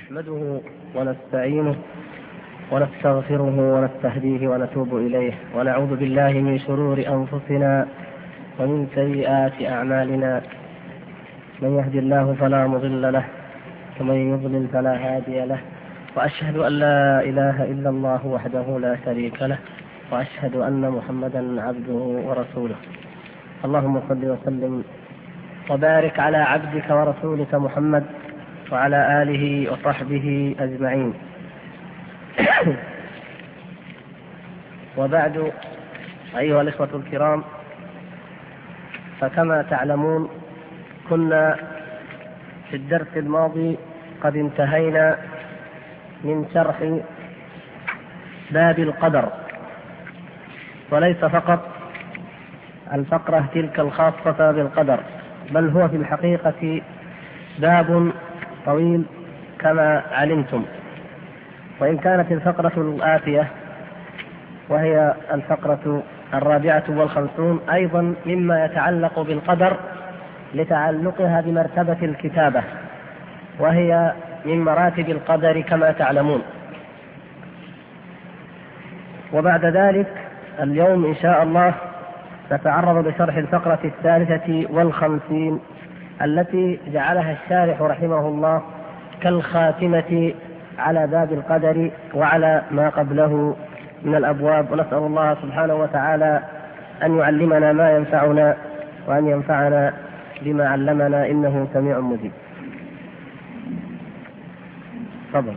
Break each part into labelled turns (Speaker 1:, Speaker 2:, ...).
Speaker 1: نحمده ونستعينه ونستغفره ونستهديه ونتوب إليه ونعوذ بالله من شرور أنفسنا ومن سيئات أعمالنا. من يهدي الله فلا مضل له ومن يضلل فلا هادي له، وأشهد أن لا إله إلا الله وحده لا شريك له، وأشهد أن محمدا عبده ورسوله. اللهم صل وسلم وبارك على عبدك ورسولك محمد وعلى آله وصحبه أجمعين. وبعد، أيها الإخوة الكرام، فكما تعلمون كنا في الدرس الماضي قد انتهينا من شرح باب القدر، وليس فقط الفقرة تلك الخاصة بالقدر، بل هو في الحقيقة باب طويل كما علمتم. وإن كانت الفقرة الآتية وهي الفقرة 54 أيضا مما يتعلق بالقدر لتعلقها بمرتبة الكتابة، وهي من مراتب القدر كما تعلمون. وبعد ذلك اليوم إن شاء الله نتعرض لشرح الفقرة 53 التي جعلها الشارح رحمه الله كالخاتمة على باب القدر وعلى ما قبله من الأبواب. ونسأل الله سبحانه وتعالى أن يعلمنا ما ينفعنا وأن ينفعنا بما علمنا، إنه سميع مجيب. تفضل.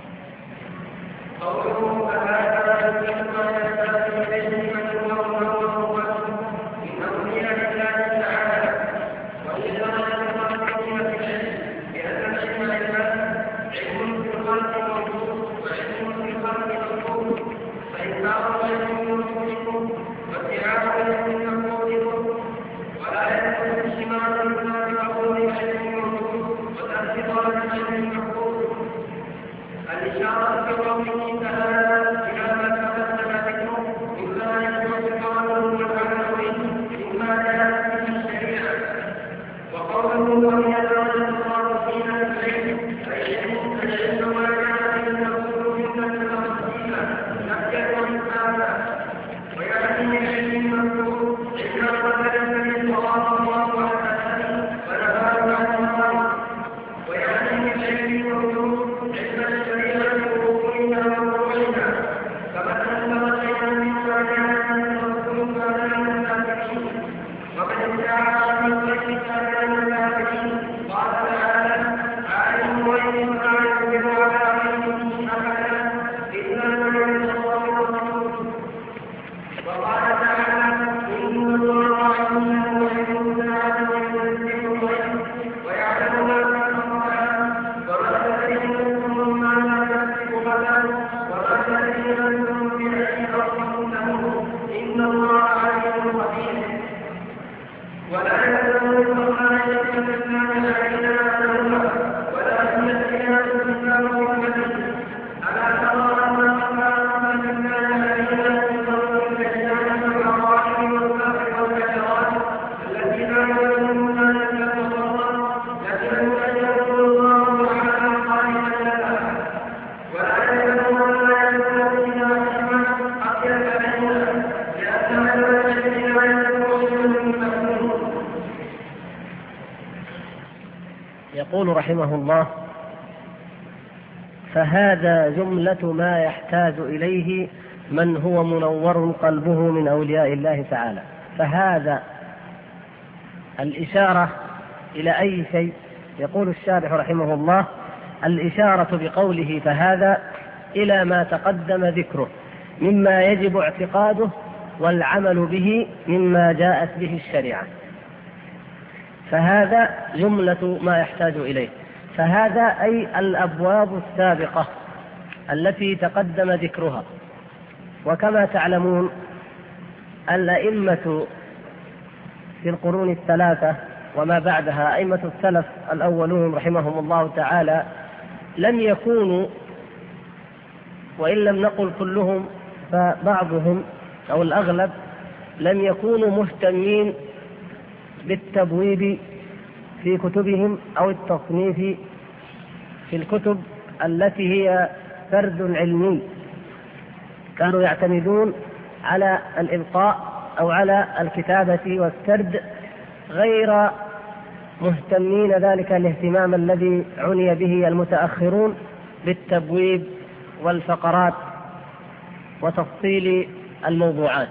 Speaker 1: يقول رحمه الله: فهذا جملة ما يحتاج إليه من هو منور قلبه من أولياء الله تعالى. فهذا الإشارة إلى أي شيء؟ يقول الشارح رحمه الله: الإشارة بقوله فهذا إلى ما تقدم ذكره مما يجب اعتقاده والعمل به مما جاءت به الشريعة. فهذا جملة ما يحتاج إليه. فهذا أي الأبواب السابقة التي تقدم ذكرها. وكما تعلمون الأئمة في القرون الثلاثة وما بعدها، أئمة السلف الأولون رحمهم الله تعالى، لم يكونوا، وإن لم نقل كلهم فبعضهم أو الأغلب، لم يكونوا مهتمين بالتبويب في كتبهم أو التصنيف في الكتب التي هي فرد علمي، كانوا يعتمدون على الإلقاء أو على الكتابة والسرد، غير مهتمين ذلك الاهتمام الذي عني به المتأخرون بالتبويب والفقرات وتفصيل الموضوعات.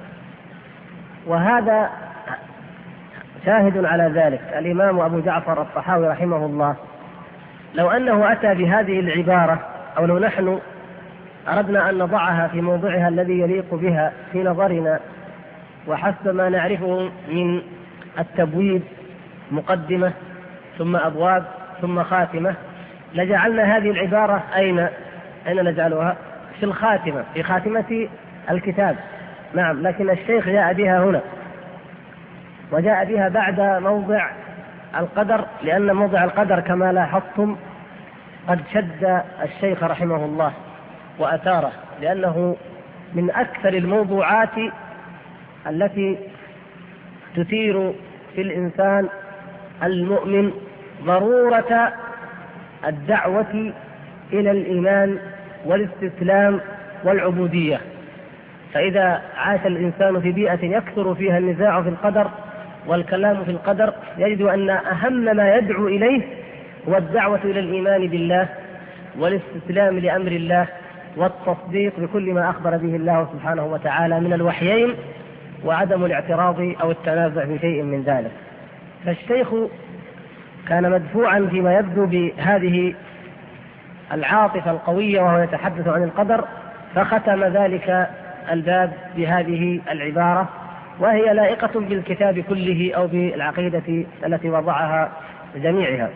Speaker 1: وهذا شاهد على ذلك الإمام أبو جعفر الطحاوي رحمه الله، لو أنه أتى بهذه العبارة، أو لو نحن أردنا أن نضعها في موضعها الذي يليق بها في نظرنا وحسب ما نعرفه من التبويب، مقدمة ثم أبواب ثم خاتمة، لجعلنا هذه العبارة أين نجعلها؟ في الخاتمة، في خاتمة الكتاب. نعم، لكن الشيخ جاء بها هنا، وجاء بها بعد موضع القدر، لأن موضع القدر كما لاحظتم قد شد الشيخ رحمه الله وأثاره، لأنه من أكثر الموضوعات التي تثير في الإنسان المؤمن ضرورة الدعوة إلى الإيمان والاستسلام والعبودية. فإذا عاش الإنسان في بيئة يكثر فيها النزاع في القدر والكلام في القدر، يجد أن أهم ما يدعو إليه هو الدعوة إلى الإيمان بالله والاستسلام لأمر الله والتصديق بكل ما أخبر به الله سبحانه وتعالى من الوحيين، وعدم الاعتراض أو التنازع في شيء من ذلك. فالشيخ كان مدفوعا فيما يبدو بهذه العاطفة القوية وهو يتحدث عن القدر، فختم ذلك الباب بهذه العبارة، وهي لائقة بالكتاب كله أو بالعقيدة التي وضعها جميعها: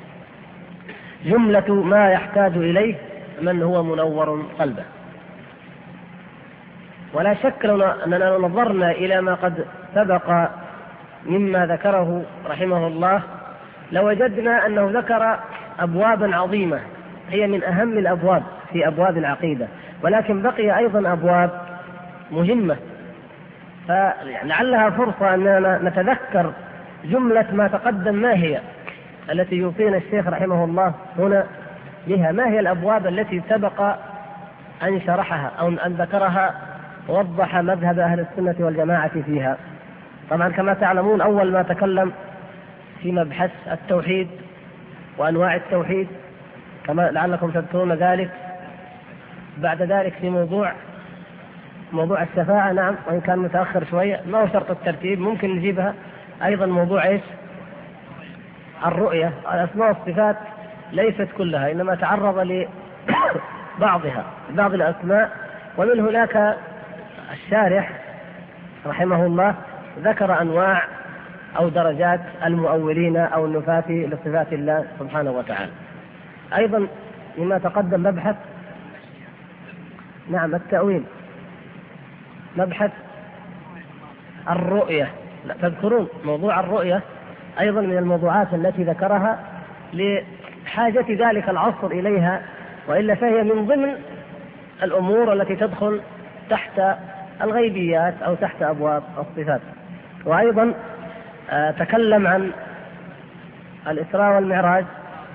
Speaker 1: جملة ما يحتاج إليه من هو منور قلبه. ولا شك أننا نظرنا إلى ما قد سبق مما ذكره رحمه الله لوجدنا أنه ذكر أبوابا عظيمة هي من أهم الأبواب في أبواب العقيدة، ولكن بقي أيضا أبواب مهمة، فلعلها فرصة أننا نتذكر جملة ما تقدم ما هي التي يوصينا الشيخ رحمه الله هنا بها، ما هي الأبواب التي سبق أن شرحها أو أن ذكرها ووضح مذهب أهل السنة والجماعة فيها. طبعا كما تعلمون أول ما تكلم في مبحث التوحيد وأنواع التوحيد كما لعلكم تذكرون ذلك، بعد ذلك في موضوع الشفاعة، نعم وإن كان متأخر شوية ما هو شرط الترتيب ممكن نجيبها أيضا، موضوع الرؤية. الأسماء والصفات ليست كلها، إنما تعرض لبعضها بعض الأسماء، ومن هناك الشارح رحمه الله ذكر أنواع أو درجات المؤولين أو النفاة لصفات الله سبحانه وتعالى. أيضا مما تقدم مبحث نعم التأويل، مبحث الرؤية، تذكرون موضوع الرؤية أيضا من الموضوعات التي ذكرها لحاجة ذلك العصر إليها، وإلا فهي من ضمن الأمور التي تدخل تحت الغيبيات أو تحت أبواب الصفات. وأيضا تكلم عن الإسراء والمعراج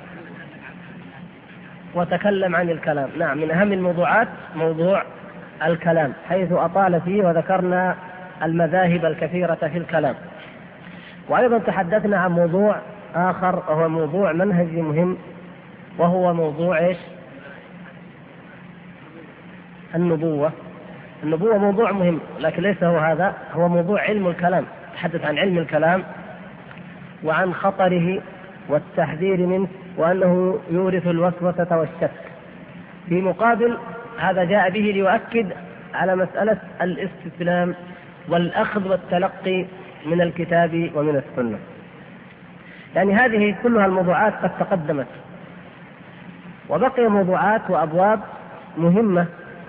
Speaker 1: وتكلم عن الكلام. نعم، من أهم الموضوعات موضوع الكلام، حيث أطال فيه وذكرنا المذاهب الكثيرة في الكلام. وأيضا تحدثنا عن موضوع آخر وهو موضوع منهجي مهم، وهو موضوع النبوة. النبوة موضوع مهم، لكن ليس هو هذا، هو موضوع علم الكلام. تحدث عن علم الكلام وعن خطره والتحذير منه، وأنه يورث الوسوسة والشك. في مقابل هذا جاء به ليؤكد على مسألة الاستسلام والأخذ والتلقي من الكتاب ومن السنة. يعني هذه كلها الموضوعات قد تقدمت، وبقي موضوعات وأبواب مهمة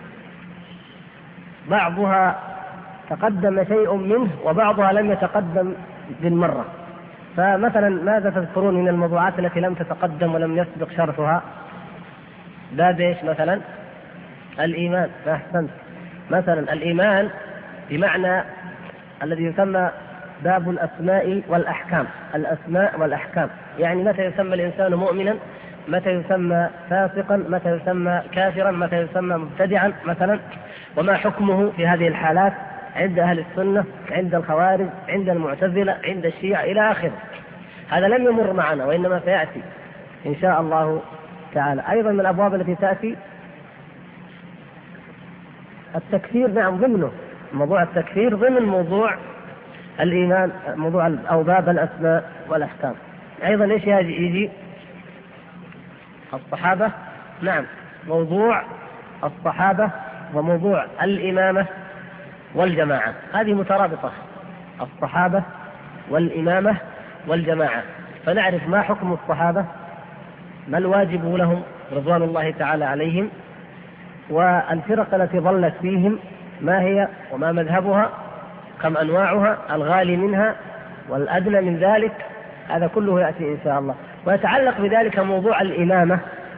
Speaker 1: بعضها تقدم شيء منه وبعضها لم يتقدم بالمرة. فمثلا ماذا تذكرون من الموضوعات التي لم تتقدم ولم يسبق شرحها؟ باب مثلا الإيمان. أحسنت. مثلا الإيمان بمعنى الذي يسمى باب الأسماء والأحكام. الأسماء والأحكام يعني متى يسمى الإنسان مؤمنا؟ متى يسمى فاسقا، متى يسمى كافرا، متى يسمى مبتدعا مثلا، وما حكمه في هذه الحالات عند أهل السنة، عند الخوارج، عند المعتزلة، عند الشيعة إلى آخره. هذا لم يمر معنا وإنما سيأتي إن شاء الله تعالى. أيضا من الأبواب التي تأتي التكفير، نعم ضمنه موضوع التكفير ضمن موضوع الإيمان، موضوع أو باب الأسماء والأحكام. أيضا إيش يجي الصحابة، نعم موضوع الصحابة وموضوع الإمامة والجماعة، هذه مترابطة، الصحابة والإمامة والجماعة. فنعرف ما حكم الصحابة، ما الواجب لهم رضوان الله تعالى عليهم، والفرق التي ضلت فيهم ما هي وما مذهبها، كم أنواعها، الغالي منها والأدنى من ذلك، هذا كله يأتي إن شاء الله. ويتعلق بذلك موضوع الإمامة،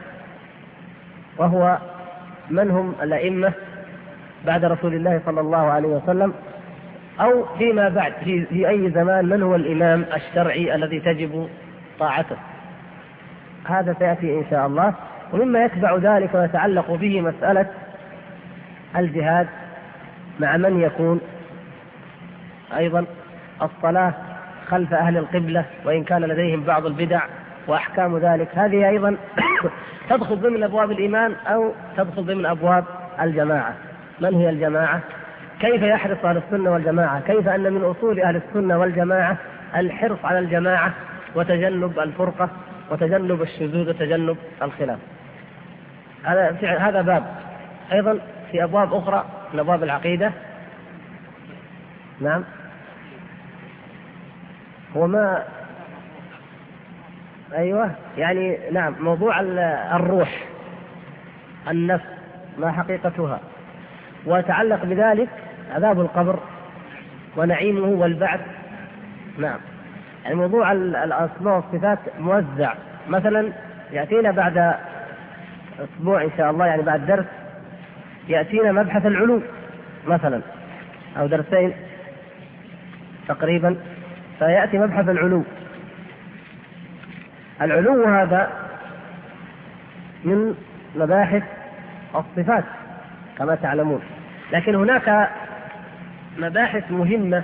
Speaker 1: وهو من هم الأئمة بعد رسول الله صلى الله عليه وسلم، أو فيما بعد في أي زمان من هو الإمام الشرعي الذي تجب طاعته، هذا سيأتي إن شاء الله. ومما يتبع ذلك ويتعلق به مسألة الجهاد مع من يكون، أيضا الصلاة خلف أهل القبلة وإن كان لديهم بعض البدع وأحكام ذلك، هذه أيضا تدخل ضمن أبواب الإيمان أو تدخل ضمن أبواب الجماعة. من هي الجماعة؟ كيف يحرص أهل السنة والجماعة؟ كيف أن من أصول أهل السنة والجماعة الحرص على الجماعة وتجنب الفرقة وتجنب الشذوذ وتجنب الخلاف. هذا باب. أيضا في أبواب أخرى من أبواب العقيدة، نعم هو ما أيوة يعني نعم موضوع الروح، النفس ما حقيقتها، ويتعلق بذلك عذاب القبر ونعيمه والبعث. نعم يعني موضوع الأسماء والصفات موزع، مثلا يأتينا بعد أسبوع إن شاء الله، يعني بعد درس يأتينا مبحث العلو مثلا، أو درسين تقريبا، فيأتي مبحث العلو. العلو هذا من مباحث الصفات كما تعلمون، لكن هناك مباحث مهمة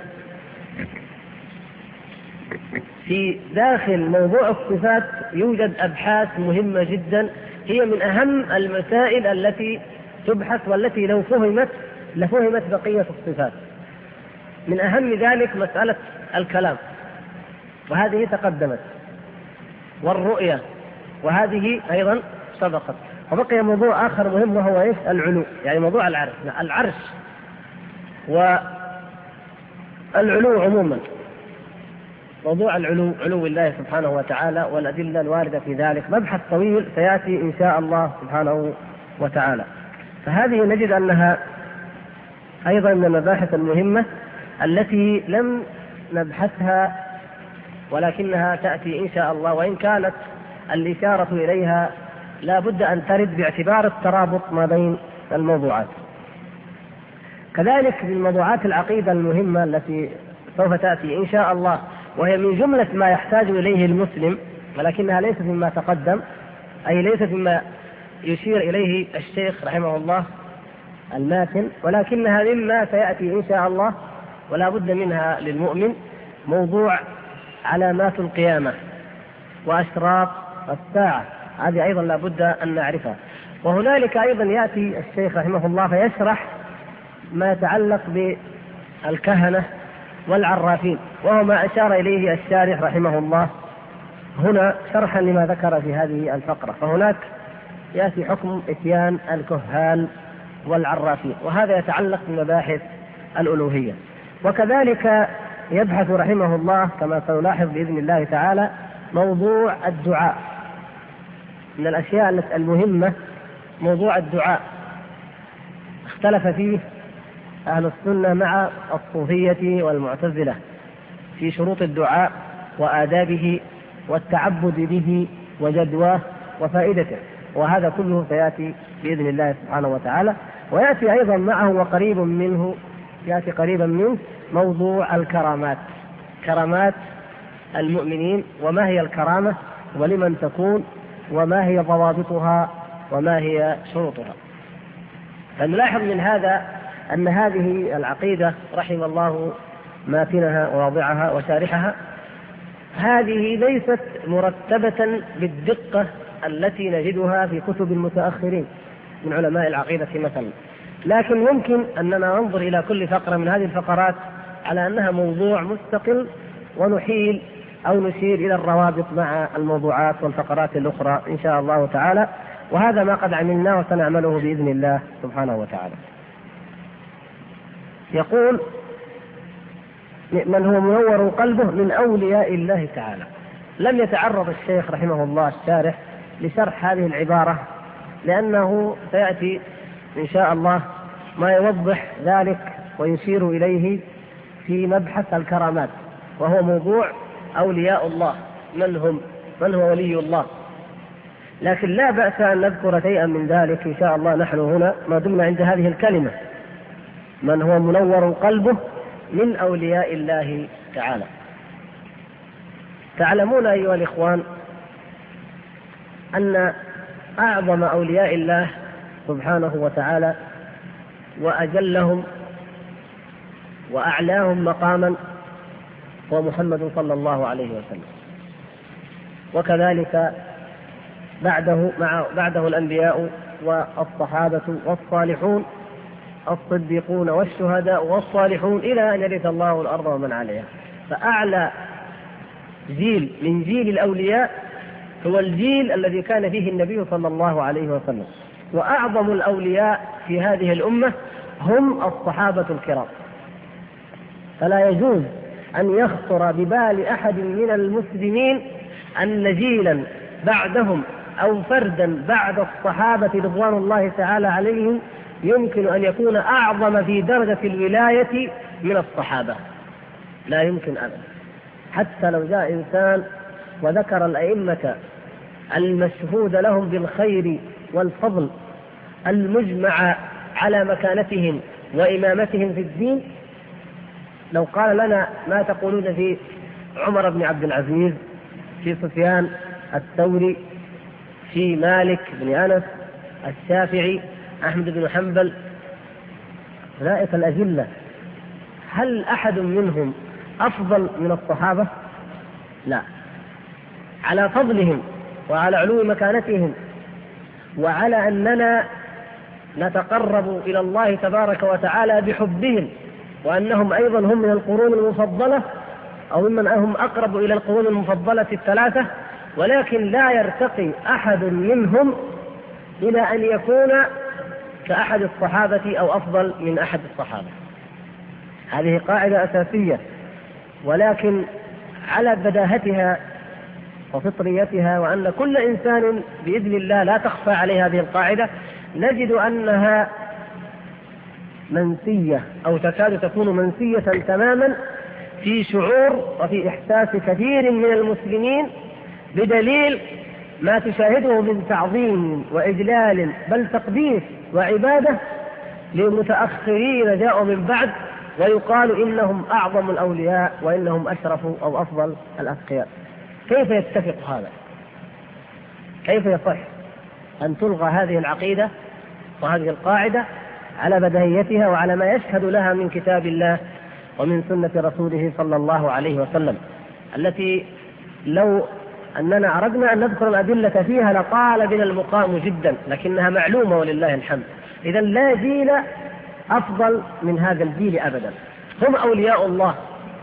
Speaker 1: في داخل موضوع الصفات، يوجد أبحاث مهمة جدا، هي من أهم المسائل التي تبحث، والتي لو فهمت لفهمت بقية الصفات. من أهم ذلك مسألة الكلام، وهذه تقدمت، والرؤية، وهذه أيضا سبقت. وبقي موضوع آخر مهم وهو إيش؟ العلو، يعني موضوع العرش. العرش والعلو عموما، موضوع العلو، علو الله سبحانه وتعالى والأدلة الواردة في ذلك، مبحث طويل سيأتي إن شاء الله سبحانه وتعالى. فهذه نجد أنها أيضا من المباحث المهمة التي لم نبحثها، ولكنها تأتي إن شاء الله، وإن كانت الإشارة إليها لا بد أن ترد باعتبار الترابط ما بين الموضوعات. كذلك من موضوعات العقيدة المهمة التي سوف تأتي إن شاء الله، وهي من جملة ما يحتاج إليه المسلم، ولكنها ليست مما تقدم، أي ليست مما يشير إليه الشيخ رحمه الله الماتن، ولكنها مما سيأتي إن شاء الله ولا بد منها للمؤمن، موضوع علامات القيامة وأشراط الساعة، هذه أيضا لا بد أن نعرفها. وهنالك أيضا يأتي الشيخ رحمه الله فيشرح ما يتعلق بالكهنة والعرافين، وهو ما أشار إليه الشارح رحمه الله هنا شرحا لما ذكر في هذه الفقرة. فهناك يأتي حكم إتيان الكهان والعرافين، وهذا يتعلق بمباحث الألوهية. وكذلك يبحث رحمه الله كما سنلاحظ بإذن الله تعالى موضوع الدعاء، من الأشياء المهمة موضوع الدعاء، اختلف فيه أهل السنة مع الصوفية والمعتزلة في شروط الدعاء وآدابه والتعبد به وجدواه وفائدته، وهذا كله سيأتي بإذن الله سبحانه وتعالى. ويأتي أيضا معه وقريب منه، يأتي قريبا منه موضوع الكرامات، كرامات المؤمنين، وما هي الكرامة ولمن تكون، وما هي ضوابطها وما هي شروطها. فنلاحظ من هذا أن هذه العقيدة رحم الله ماتنها وواضعها وشارحها هذه ليست مرتبة بالدقة التي نجدها في كتب المتأخرين من علماء العقيدة مثلا، لكن يمكن أننا ننظر إلى كل فقرة من هذه الفقرات على أنها موضوع مستقل ونحيل أو نشير إلى الروابط مع الموضوعات والفقرات الأخرى إن شاء الله تعالى، وهذا ما قد عملنا وسنعمله بإذن الله سبحانه وتعالى. يقول: من هو منور قلبه من أولياء الله تعالى. لم يتعرض الشيخ رحمه الله الشارح لشرح هذه العبارة، لأنه سيأتي إن شاء الله ما يوضح ذلك ويشير إليه في مبحث الكرامات، وهو موضوع أولياء الله من هو ولي الله. لكن لا بأس أن نذكر شيئا من ذلك إن شاء الله نحن هنا ما دمنا عند هذه الكلمة: من هو منور قلبه من أولياء الله تعالى. تعلمون أيها الإخوان أن أعظم أولياء الله سبحانه وتعالى وأجلهم وأعلاهم مقاما هو محمد صلى الله عليه وسلم، وكذلك بعده الأنبياء والصحابة والصالحون الصديقون والشهداء والصالحون إلى أن يرث الله الأرض ومن عليها. فأعلى جيل من جيل الأولياء هو الجيل الذي كان فيه النبي صلى الله عليه وسلم، وأعظم الأولياء في هذه الأمة هم الصحابة الكرام. فلا يجوز أن يخطر ببال أحد من المسلمين أن جيلا بعدهم أو فردا بعد الصحابة رضوان الله تعالى عليهم يمكن أن يكون أعظم في درجة الولاية من الصحابة. لا يمكن أبدا. حتى لو جاء إنسان وذكر الأئمة المشهود لهم بالخير والفضل المجمع على مكانتهم وإمامتهم في الدين، لو قال لنا ما تقولون في عمر بن عبد العزيز، في سفيان الثوري، في مالك بن أنس، الشافعي، أحمد بن حنبل، أولئك الأجلة، هل أحد منهم أفضل من الصحابة؟ لا. على فضلهم وعلى علو مكانتهم وعلى أننا نتقرب إلى الله تبارك وتعالى بحبهم، وأنهم أيضا هم من القرون المفضلة أو ممن هم أقرب إلى القرون المفضلة الثلاثة، ولكن لا يرتقي أحد منهم إلى أن يكون كأحد الصحابة أو أفضل من أحد الصحابة. هذه قاعدة أساسية، ولكن على بداهتها وفطريتها، وأن كل إنسان بإذن الله لا تخفى عليه هذه القاعدة، نجد أنها منسية أو تكاد تكون منسية تماما في شعور وفي إحساس كثير من المسلمين، بدليل ما تشاهده من تعظيم وإجلال بل تقديس وعبادة لمتأخرين جاءوا من بعد، ويقال إنهم أعظم الأولياء وإنهم أشرف أو أفضل الأتقياء. كيف يتفق هذا؟ كيف يصح أن تلغى هذه العقيدة وهذه القاعدة على بديهيتها وعلى ما يشهد لها من كتاب الله ومن سنة رسوله صلى الله عليه وسلم، التي لو أننا أردنا أن نذكر الأدلة فيها لطال بنا المقام جدا، لكنها معلومة ولله الحمد. إذن لا جيل أفضل من هذا الجيل أبدا، هم أولياء الله.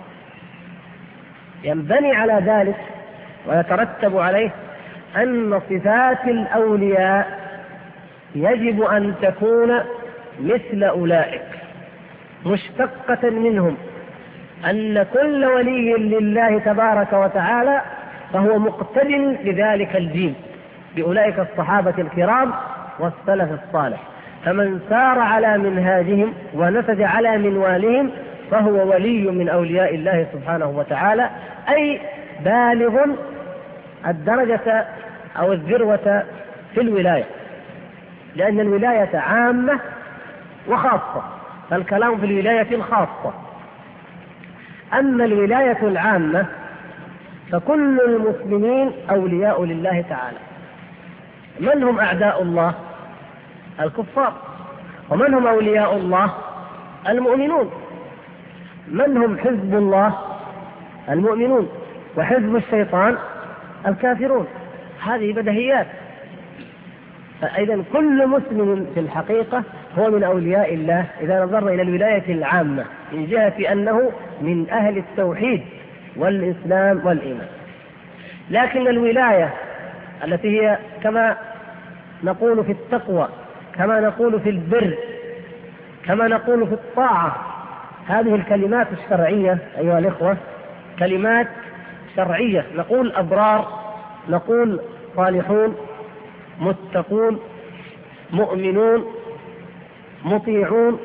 Speaker 1: ينبني على ذلك ويترتب عليه أن صفات الأولياء يجب أن تكون مثل أولئك، مشتقة منهم، أن كل ولي لله تبارك وتعالى فهو مقتدٍ بذلك الجيل، بأولئك الصحابة الكرام والسلف الصالح. فمن سار على منهاجهم ونسج على منوالهم فهو ولي من أولياء الله سبحانه وتعالى، أي بالغ الدرجة أو الذروة في الولاية، لأن الولاية عامة وخاصة، فالكلام في الولاية الخاصة. أما الولاية العامة فكل المسلمين أولياء لله تعالى، من هم أعداء الله؟ الكفار. ومن هم أولياء الله؟ المؤمنون. من هم حزب الله؟ المؤمنون. وحزب الشيطان الكافرون. هذه بديهيات. فإذا كل مسلم في الحقيقة هو من أولياء الله إذا نظرنا إلى الولاية العامة من جهة أنه من أهل التوحيد والإسلام والإيمان. لكن الولاية التي هي كما نقول في التقوى، كما نقول في البر، كما نقول في الطاعة، هذه الكلمات الشرعية أيها الإخوة كلمات شرعية، نقول أبرار، نقول صالحون، متقون، مؤمنون، مطيعون.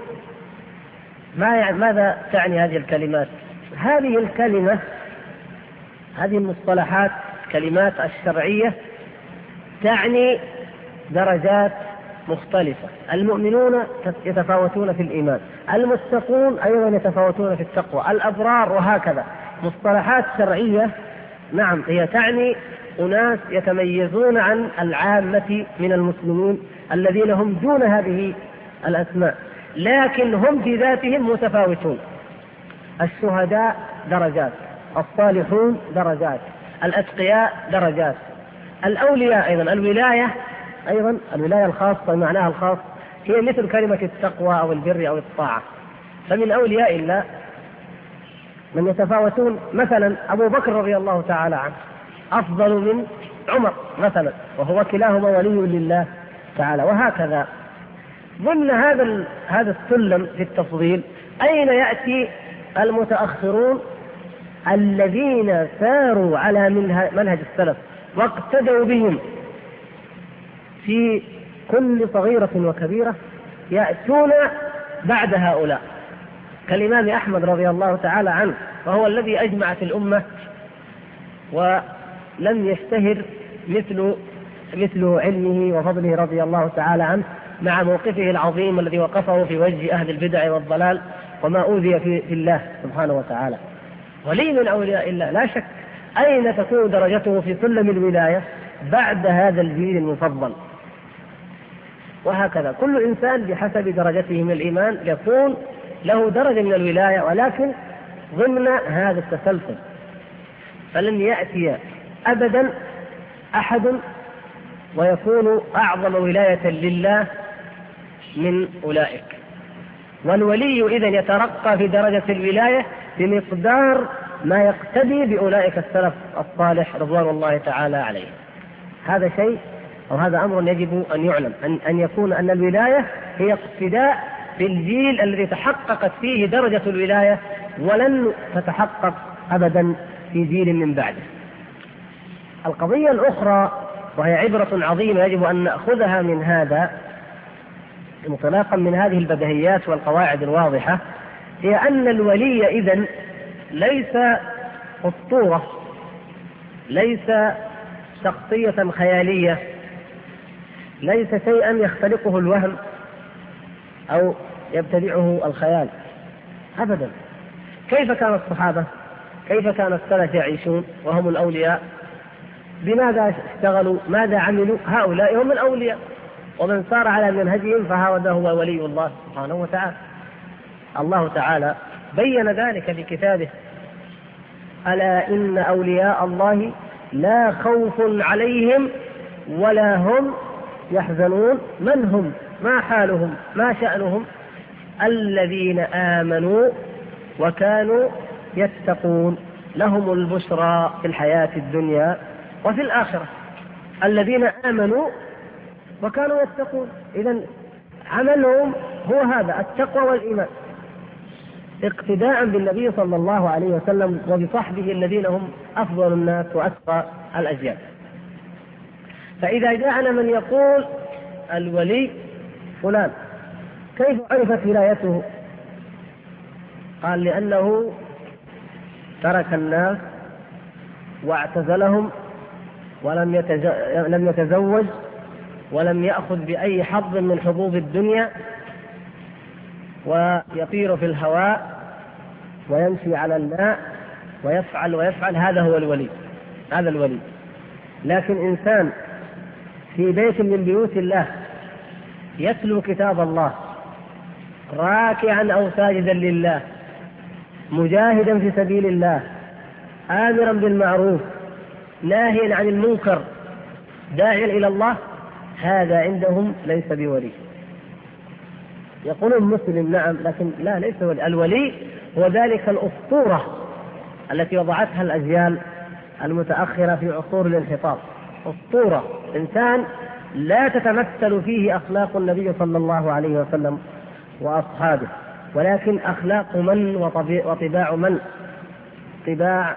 Speaker 1: ماذا تعني هذه الكلمات؟ هذه الكلمة، هذه المصطلحات كلمات الشرعية تعني درجات مختلفة. المؤمنون يتفاوتون في الإيمان، المتقون أيضا يتفاوتون في التقوى، الأبرار، وهكذا. مصطلحات شرعية نعم هي تعني أناس يتميزون عن العامة من المسلمين الذين هم دون هذه الأسماء، لكن هم في ذاتهم متفاوتون. الشهداء درجات، الصالحون درجات، الأتقياء درجات، الأولياء أيضا. الولاية أيضا، الولاية الخاصة معناها الخاص هي مثل كلمة التقوى أو البر أو الطاعة. فمن أولياء الله من يتفاوتون، مثلا أبو بكر رضي الله تعالى عنه أفضل من عمر مثلا، وهو كلاهما ولي لله تعالى. وهكذا ضمن هذا السلم في التفضيل أين يأتي المتأخرون الذين ساروا على منهج السلف واقتدوا بهم في كل صغيرة وكبيرة؟ يأتون بعد هؤلاء كالإمام أحمد رضي الله تعالى عنه، وهو الذي أجمعت الأمة ولم يشتهر مثل علمه وفضله رضي الله تعالى عنه، مع موقفه العظيم الذي وقفه في وجه أهل البدع والضلال وما أوذي في الله سبحانه وتعالى. ولي من أولياء الله لا شك. أين تكون درجته في سلم الولاية؟ بعد هذا الجيل المفضل. وهكذا كل إنسان بحسب درجته من الإيمان يكون له درجة من الولاية، ولكن ضمن هذا التسلسل. فلن يأتي أبدا أحد ويكون أعظم ولاية لله من أولئك. والولي إذن يترقى في درجة الولاية بمقدار ما يقتدي بأولئك السلف الصالح رضوان الله تعالى عليه. هذا شيء أو هذا أمر يجب أن يعلم، أن يكون أن الولاية هي اقتداء بالجيل الذي تحققت فيه درجة الولاية، ولن تتحقق أبدا في جيل من بعده. القضية الأخرى وهي عبرة عظيمة يجب أن نأخذها من هذا انطلاقا من هذه البديهيات والقواعد الواضحة، هي أن الولي إذن ليس أسطورة، ليس شخصية خيالية، ليس شيئا يختلقه الوهم أو يبتدعه الخيال أبدا. كيف كان الصحابة؟ كيف كان السلف يعيشون وهم الأولياء؟ بماذا اشتغلوا؟ ماذا عملوا؟ هؤلاء هم الأولياء، ومن سار على منهجهم فهذا هو ولي الله سبحانه وتعالى. الله تعالى بين ذلك في كتابه: ألا إن أولياء الله لا خوف عليهم ولا هم يحزنون. من هم؟ ما حالهم؟ ما شأنهم؟ الذين آمنوا وكانوا يتقون، لهم البشرى في الحياة الدنيا وفي الآخرة. الذين آمنوا وكانوا يتقون، إذن عملهم هو هذا التقوى والإيمان، اقتداء بالنبي صلى الله عليه وسلم وبصحبه الذين هم أفضل الناس وأتقى الأجيال. فإذا جاءنا من يقول الولي فلان، كيف عرفت ولايته؟ قال: لأنه ترك الناس واعتزلهم ولم يتزوج ولم يأخذ بأي حظ من حظوظ الدنيا، ويطير في الهواء ويمشي على الماء ويفعل. هذا هو الولي، هذا الولي. لكن إنسان في بيت من بيوت الله يتلو كتاب الله راكعا أو ساجدا لله مجاهدا في سبيل الله آمرا بالمعروف ناهيا عن المنكر داعيا إلى الله، هذا عندهم ليس بولي. يقولون مسلم نعم، لكن لا، ليس ولي. الولي هو ذلك الأسطورة التي وضعتها الأجيال المتأخرة في عصور الانحطاط، أسطورة إنسان لا تتمثل فيه أخلاق النبي صلى الله عليه وسلم وأصحابه، ولكن أخلاق من وطباع من؟ طباع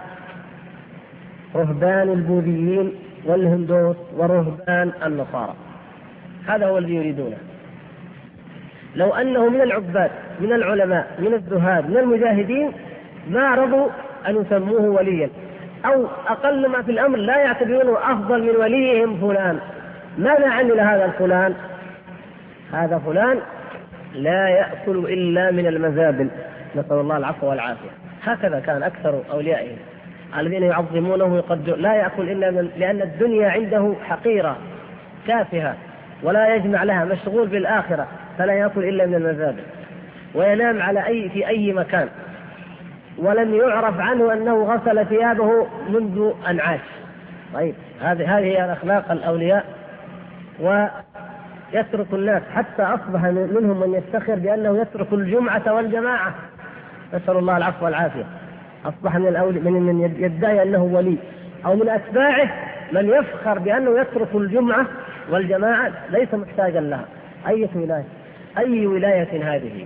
Speaker 1: رهبان البوذيين والهندوس ورهبان النصارى. هذا هو الذي يريدونه. لو أنه من العباد من العلماء من الزهاد من المجاهدين ما رضوا أن يسموه وليا، أو أقل ما في الأمر لا يعتبرونه أفضل من وليهم فلان. ماذا عمل هذا الفلان؟ هذا فلان لا يأكل إلا من المزابل، نسأل الله العفو والعافية. هكذا كان أكثر أوليائهم الذين يعظمونه ويقدرون، لا يأكل إلا لأن الدنيا عنده حقيرة تافهة ولا يجمع لها، مشغول بالآخرة، فلا يأكل إلا من المزابل، وينام في أي مكان، ولم يعرف عنه أنه غسل ثيابه منذ أن عاش. طيب هذه هي أخلاق الأولياء. ويترك الناس، حتى أصبح منهم من يفتخر بأنه يترك الجمعة والجماعة، نسأل الله العفو والعافية. أصبح من يدعي أنه ولي، أو من أتباعه من يفخر بأنه يترك الجمعة والجماعة ليس محتاجا لها. أي ولاية هذه؟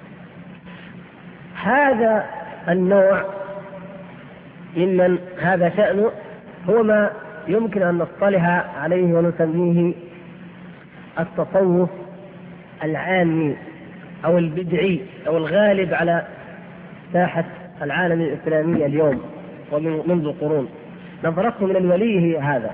Speaker 1: هذا النوع ممن هذا شأنه هو ما يمكن أن نصطلح عليه ونسميه التصوف العامي أو البدعي أو الغالب على ساحة العالم الإسلامي اليوم ومنذ قرون. نظرته من الولي هي هذا،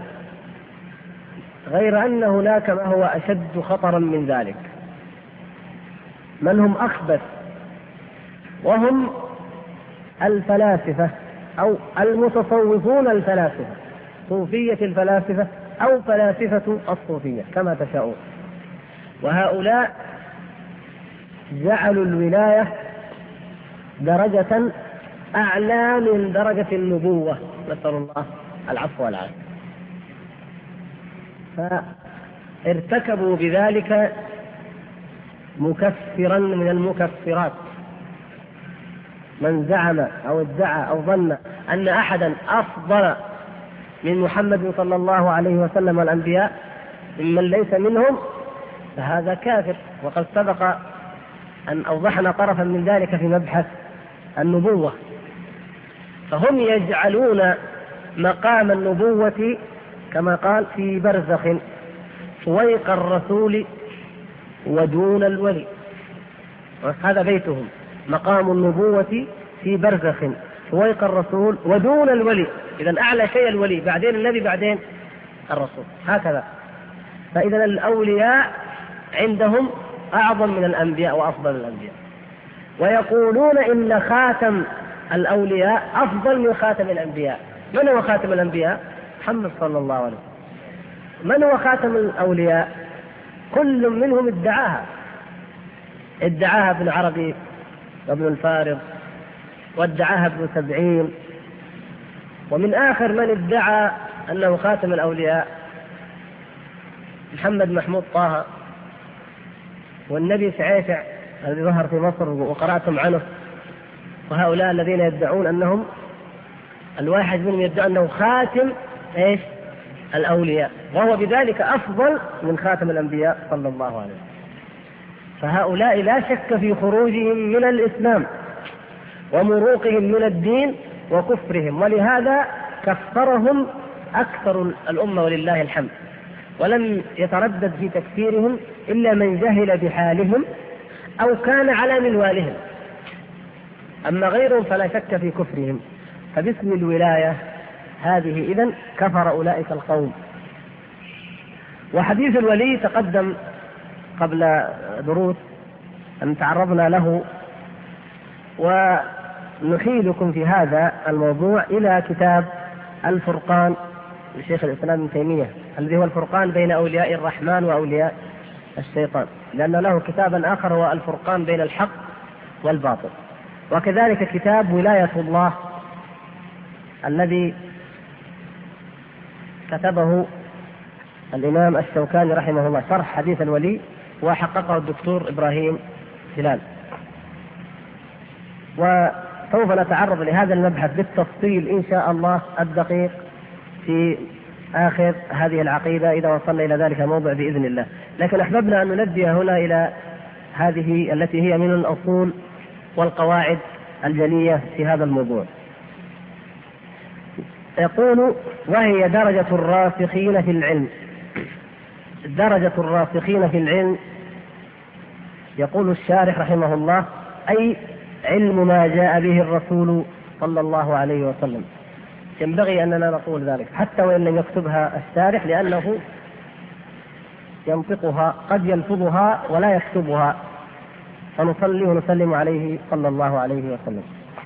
Speaker 1: غير أن هناك ما هو أشد خطرا من ذلك. من هم أخبث؟ وهم الفلاسفة أو المتصوفون الفلاسفة، صوفية الفلاسفة أو فلاسفة الصوفية كما تشاءون. وهؤلاء جعلوا الولاية درجة أعلى من درجة النبوة، نسأل الله العفو والعافية. فارتكبوا بذلك مكفرا من المكفرات. من زعم أو ادعى أو ظن أن أحدا أفضل من محمد صلى الله عليه وسلم والأنبياء ممن ليس منهم فهذا كافر. وقد سبق أن أوضحنا طرفا من ذلك في مبحث النبوة. فهم يجعلون مقام النبوة كما قال في برزخ فويق الرسول ودون الولي. هذا بيتهم، مقام النبوة في برزخ فويق الرسول ودون الولي. إذن أعلى شيء الولي، بعدين النبي، بعدين الرسول، هكذا. فإذا الأولياء عندهم أعظم من الأنبياء وأفضل من الأنبياء. ويقولون إن خاتم الأولياء أفضل من خاتم الأنبياء. من هو خاتم الأنبياء؟ محمد صلى الله عليه وسلم. من هو خاتم الأولياء؟ كل منهم ادعاها ابن عربي وابن الفارض، وادعاها ابن سبعين، ومن آخر من ادعى أنه خاتم الأولياء محمد محمود طه، والنبي سعيفع الذي ظهر في مصر وقرأتم عنه. وهؤلاء الذين يدعون أنهم الواحد منهم يدعي أنه خاتم الأولياء، وهو بذلك أفضل من خاتم الأنبياء صلى الله عليه وسلم. فهؤلاء لا شك في خروجهم من الإسلام ومروقهم من الدين وكفرهم، ولهذا كفرهم أكثر الأمة ولله الحمد، ولم يتردد في تكفيرهم إلا من جهل بحالهم أو كان على منوالهم. أما غيرهم فلا شك في كفرهم. فباسم الولاية هذه إذن كفر أولئك القوم. وحديث الولي تقدم قبل دروس أن تعرضنا له، ونحيلكم في هذا الموضوع إلى كتاب الفرقان لشيخ الإسلام ابن تيمية الذي هو الفرقان بين أولياء الرحمن وأولياء الشيطان، لأن له كتابا آخر هو الفرقان بين الحق والباطل. وكذلك كتاب ولاية الله الذي كتبه الإمام الشوكاني رحمه الله، شرح حديث الولي، وحققه الدكتور إبراهيم هلال. وسوف نتعرض لهذا المبحث بالتفصيل إن شاء الله الدقيق في آخر هذه العقيدة إذا وصلنا إلى ذلك الموضع بإذن الله. لكن أحببنا أن ننبه هنا إلى هذه التي هي من الأصول والقواعد الجلية في هذا الموضوع. يقول: وهي درجة الراسخين في العلم. درجة الراسخين في العلم، يقول الشارح رحمه الله، أي علم ما جاء به الرسول صلى الله عليه وسلم. ينبغي أننا نقول ذلك حتى وإن لم يكتبها الشارح، لأنه ينطقها، قد يلفظها ولا يكتبها، فنصلي ونسلم عليه صلى الله عليه وسلم.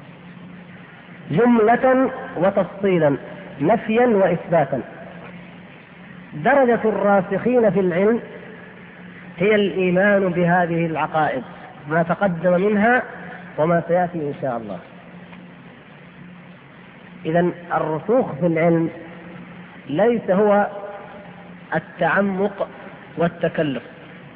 Speaker 1: جملة وتفصيلا، نفيا وإثباتا. درجة الراسخين في العلم هي الإيمان بهذه العقائد، ما تقدم منها وما سيأتي إن شاء الله. إذن الرسوخ في العلم ليس هو التعمق والتكلف.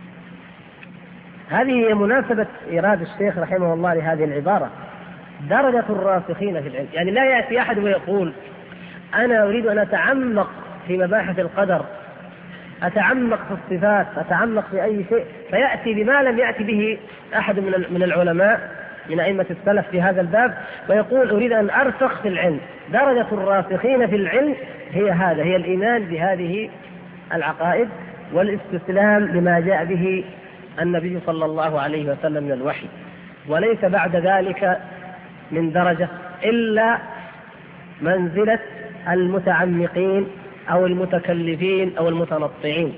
Speaker 1: هذه هي مناسبة إيراد الشيخ رحمه الله لهذه العبارة، درجة الراسخين في العلم. يعني لا يأتي أحد ويقول: أنا أريد أن أتعمق في مباحث القدر، أتعمق في الصفات، أتعمق في أي شيء، فيأتي بما لم يأتي به أحد من العلماء من أئمة السلف في هذا الباب، ويقول: أريد أن أرسخ في العلم. درجة الراسخين في العلم هي هذا، هي الإيمان بهذه العقائد والاستسلام لما جاء به النبي صلى الله عليه وسلم من الوحي، وليس بعد ذلك من درجة إلا منزلة المتعمقين أو المتكلفين أو المتنطعين.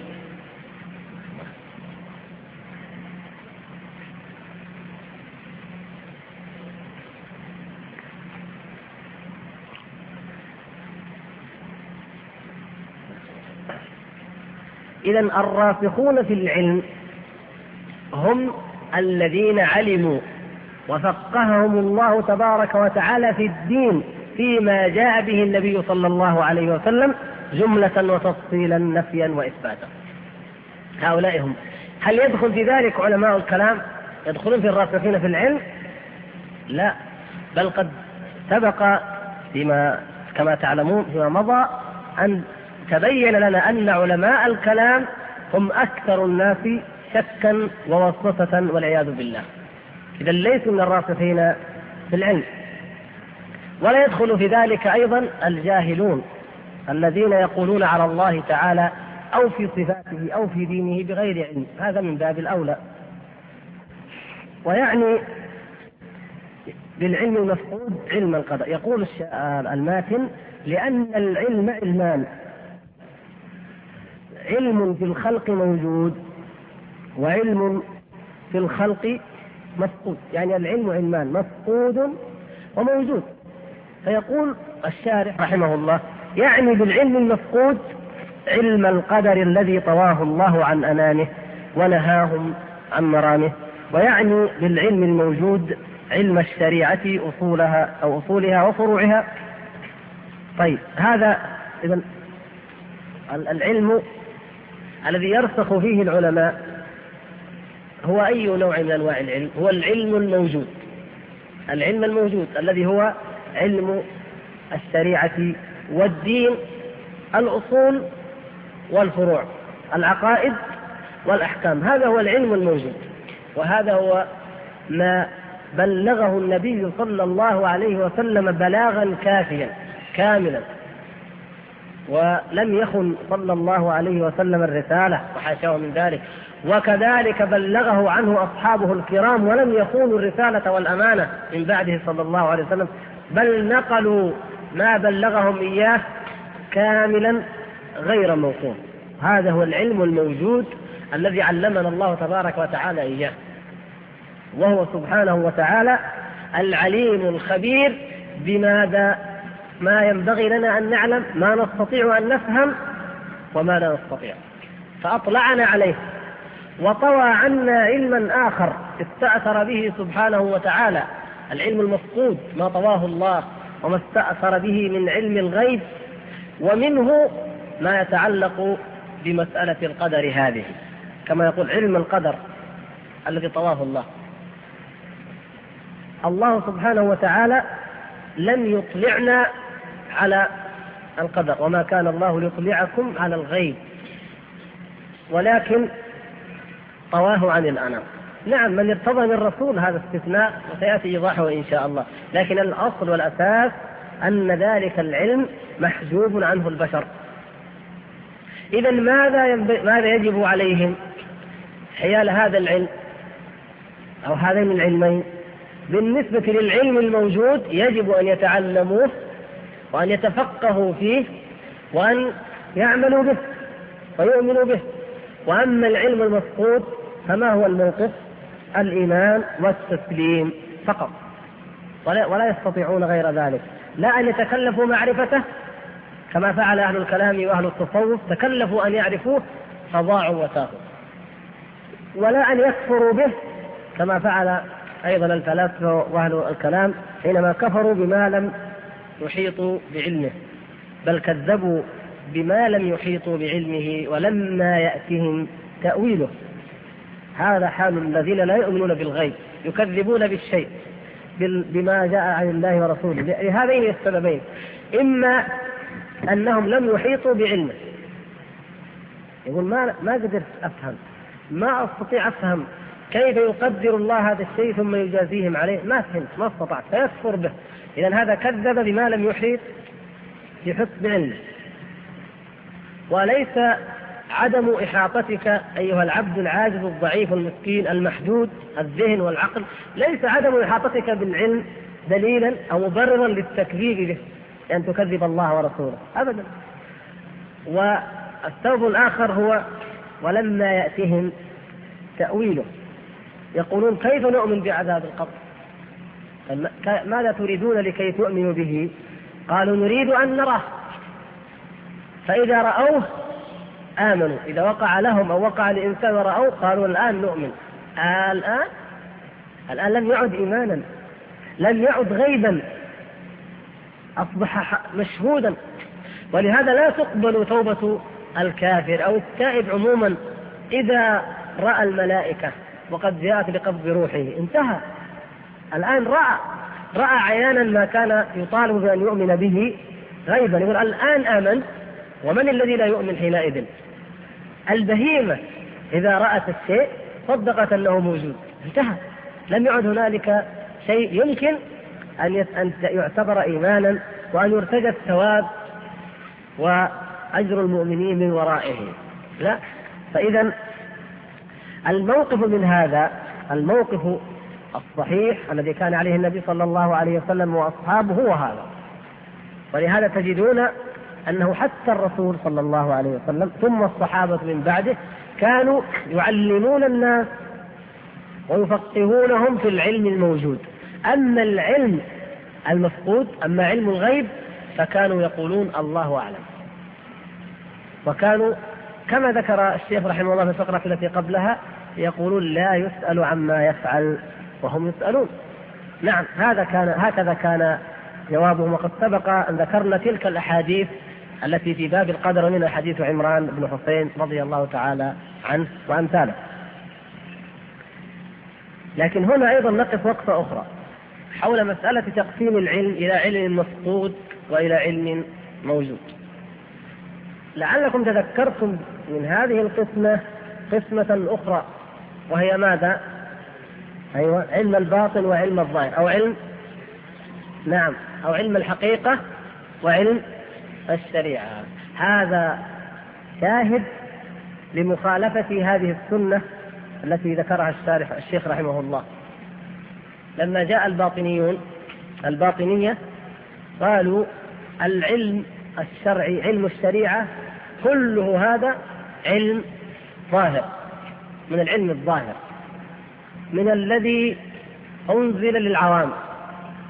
Speaker 1: إذن الراسخون في العلم هم الذين علموا وفقههم الله تبارك وتعالى في الدين فيما جاء به النبي صلى الله عليه وسلم جملة وتفصيلا، نفيا وإثباتا. هؤلاء هم. هل يدخل في ذلك علماء الكلام؟ يدخلون في الراسخين في العلم؟ لا، بل قد سبق كما تعلمون فيما مضى أن تبين لنا أن علماء الكلام هم أكثر الناس شكا ووسوسة والعياذ بالله. إذا ليسوا من الراسخين في العلم. ولا يدخل في ذلك أيضا الجاهلون الذين يقولون على الله تعالى أو في صفاته أو في دينه بغير علم، هذا من باب الأولى. ويعني بالعلم المفقود علم القدر. يقول الماتن: لأن العلم علمان، علم في الخلق موجود وعلم في الخلق مفقود. يعني العلم علمان، مفقود وموجود. فيقول الشارح رحمه الله: يعني بالعلم المفقود علم القدر الذي طواه الله عن أنامه ونهاهم عن مرامه، ويعني بالعلم الموجود علم الشريعة أصولها أو أصولها وفروعها. طيب، هذا إذن العلم الذي يرسخ فيه العلماء هو أي نوع من أنواع العلم؟ هو العلم الموجود، العلم الموجود الذي هو علم الشريعة والدين، الأصول والفروع، العقائد والأحكام. هذا هو العلم الموجود، وهذا هو ما بلغه النبي صلى الله عليه وسلم بلاغا كافيا كاملا، ولم يخن صلى الله عليه وسلم الرسالة وحاشاه من ذلك. وكذلك بلغه عنه أصحابه الكرام ولم يخونوا الرسالة والأمانة من بعده صلى الله عليه وسلم، بل نقلوا ما بلغهم إياه كاملا غير موقوف. هذا هو العلم الموجود الذي علمنا الله تبارك وتعالى إياه، وهو سبحانه وتعالى العليم الخبير بماذا ما ينبغي لنا أن نعلم، ما نستطيع أن نفهم وما لا نستطيع، فأطلعنا عليه وطوى عنا علما آخر استأثر به سبحانه وتعالى، العلم المفقود ما طواه الله وما استأثر به من علم الغيب، ومنه ما يتعلق بمسألة القدر هذه، كما يقول علم القدر الذي طواه الله. الله سبحانه وتعالى لم يطلعنا على القدر، وما كان الله ليطلعكم على الغيب، ولكن طواه عن الأنام. نعم، من ارتضى من الرسول هذا استثناء وسيأتي إيضاحه إن شاء الله، لكن الأصل والأساس أن ذلك العلم محجوب عنه البشر. إذن ماذا يجب عليهم حيال هذا العلم أو هذين العلمين؟ بالنسبة للعلم الموجود يجب أن يتعلموه وأن يتفقهوا فيه وأن يعملوا به ويؤمنوا به. وأما العلم المفقود فما هو الموقف؟ الإيمان والتسليم فقط، ولا يستطيعون غير ذلك، لا أن يتكلفوا معرفته كما فعل أهل الكلام وأهل التصوف، تكلفوا أن يعرفوه فضاعوا وتاهوا، ولا أن يكفروا به كما فعل أيضا الفلاسفة وأهل الكلام حينما كفروا بما لم يحيطوا بعلمه، بل كذبوا بما لم يحيطوا بعلمه ولما يأتهم تأويله. هذا حال الذين لا يؤمنون بالغيب، يكذبون بالشيء بما جاء عن الله ورسوله لهذين السببين: إما أنهم لم يحيطوا بعلمه، يقول ما قدرت أفهم، ما أستطيع أفهم كيف يقدر الله هذا الشيء ثم يجازيهم عليه، ما فهمت ما استطعت، فيكفر به. إذن هذا كذب بما لم يحيط بعلمه. وليس عدم إحاطتك أيها العبد العاجز الضعيف المسكين المحدود الذهن والعقل، ليس عدم إحاطتك بالعلم دليلا أو مبررا للتكذيب به، أن تكذب الله ورسوله أبدا. والسبب الآخر هو ولما يأتهم تأويله، يقولون كيف نؤمن بعذاب القبر؟ ماذا تريدون لكي تؤمنوا به؟ قالوا نريد أن نراه، فإذا رأوه آمنوا، إذا وقع لهم أو وقع لإنسان ورأوه قالوا الآن نؤمن. الآن لم يعد إيمانا، لم يعد غيبا، أصبح مشهودا. ولهذا لا تقبل توبة الكافر أو التائب عموما إذا رأى الملائكة وقد جاءت لقبض روحه، انتهى. الآن رأى عيانا ما كان يطالب بأن يؤمن به غيبا، يقول الآن آمن. ومن الذي لا يؤمن حينئذ؟ البهيمة إذا رأت الشيء صدقت أنه موجود، انتهى، لم يعد هنالك شيء يمكن أن يعتبر إيمانا وأن يرتجى الثواب وأجر المؤمنين من ورائه، لا. فإذا الموقف من هذا الموقف الصحيح الذي كان عليه النبي صلى الله عليه وسلم وأصحابه هو هذا. ولهذا تجدون أنه حتى الرسول صلى الله عليه وسلم ثم الصحابة من بعده كانوا يعلمون الناس ويفقهونهم في العلم الموجود. أما العلم المفقود، أما علم الغيب، فكانوا يقولون الله أعلم. وكانوا كما ذكر الشيخ رحمه الله في الفقرة التي قبلها يقولون لا يسأل عما يفعل وهم يسألون. نعم، هكذا كان جوابهم. وقد سبق أن ذكرنا تلك الأحاديث التي في باب القدر، من حديث عمران بن حسين رضي الله تعالى عنه وأمثاله. لكن هنا أيضا نقف وقفة أخرى حول مسألة تقسيم العلم إلى علم مفقود وإلى علم موجود. لعلكم تذكرتم من هذه القسمة قسمة أخرى، وهي ماذا؟ أيوة، علم الباطن وعلم الظاهر، أو علم الحقيقة وعلم الشريعة. هذا شاهد لمخالفة هذه السنة التي ذكرها الشيخ رحمه الله. لما جاء الباطنية قالوا العلم الشرعي علم الشريعة كله هذا علم ظاهر، من العلم الظاهر، من الذي أنزل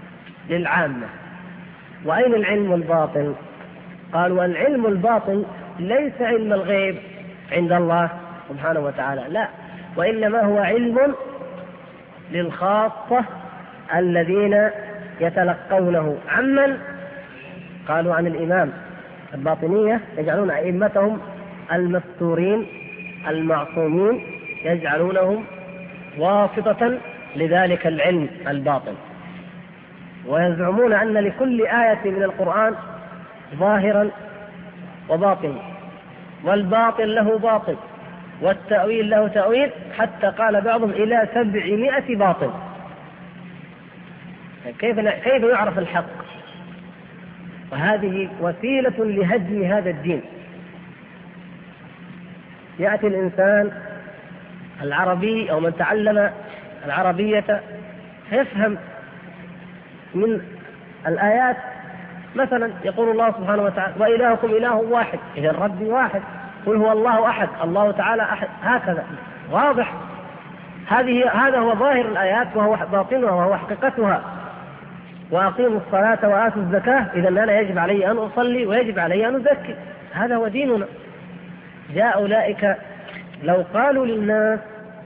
Speaker 1: للعامة. وأين العلم الباطن؟ قالوا العلم الباطن ليس علم الغيب عند الله سبحانه وتعالى، لا، وإنما هو علم للخاصة الذين يتلقونه عمن قالوا عن الإمام. الباطنية يجعلون أئمتهم المستورين المعصومين، يجعلونهم واسطة لذلك العلم الباطن، ويزعمون أن لكل آية من القرآن ظاهرا وباطن، والباطن له باطن والتأويل له تأويل، حتى قال بعضهم إلى 700 باطن. كيف يعرف الحق؟ وهذه وسيلة لهدم هذا الدين. يأتي الإنسان العربي أو من تعلم العربية يفهم من الآيات مثلا يقول الله سبحانه وتعالى وإلهكم إله واحد، إذا الرب واحد، قل هو الله أحد، الله تعالى أحد، هكذا واضح. هذا هو ظاهر الآيات وهو باطنها وهو حقيقتها. وأقيموا الصلاة وآتوا الزكاة، إذا أنا يجب علي أن أصلي ويجب علي أن أزكي، هذا هو ديننا. جاء أولئك لو قالوا للناس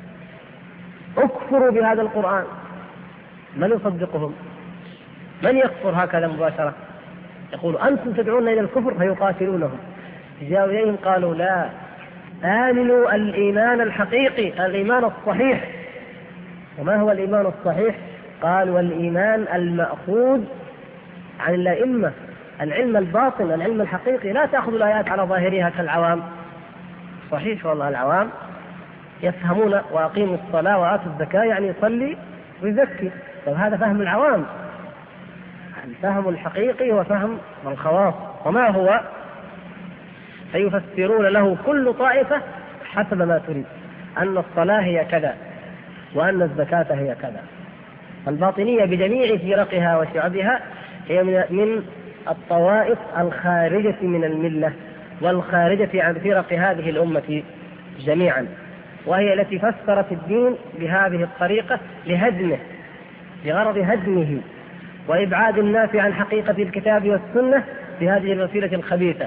Speaker 1: اكفروا بهذا القرآن من يصدقهم؟ من يكفر هكذا مباشرة؟ يقول أنتم تدعون إلى الكفر فيقاتلونهم. جاءوا إليهم قالوا لا، آمنوا الإيمان الحقيقي، الإيمان الصحيح. وما هو الإيمان الصحيح؟ قال والإيمان المأخوذ عن الأئمة، العلم الباطن، العلم الحقيقي. لا تأخذ الآيات على ظاهرها كالعوام. صحيح والله العوام يفهمون وأقيموا الصلاة وآتوا الزكاة يعني يصلي ويزكي، طيب هذا فهم العوام. الفهم الحقيقي وفهم الخواص، وما هو؟ فيفسرون له كل طائفة حسب ما تريد، أن الصلاة هي كذا وأن الزكاة هي كذا. الباطنية بجميع فرقها وشعبها هي من الطوائف الخارجة من الملة والخارجة عن فرق هذه الأمة جميعا، وهي التي فسرت الدين بهذه الطريقة لهدمه، لغرض هدمه وإبعاد الناس عن حقيقة الكتاب والسنة بهذه الوسيلة الخبيثة،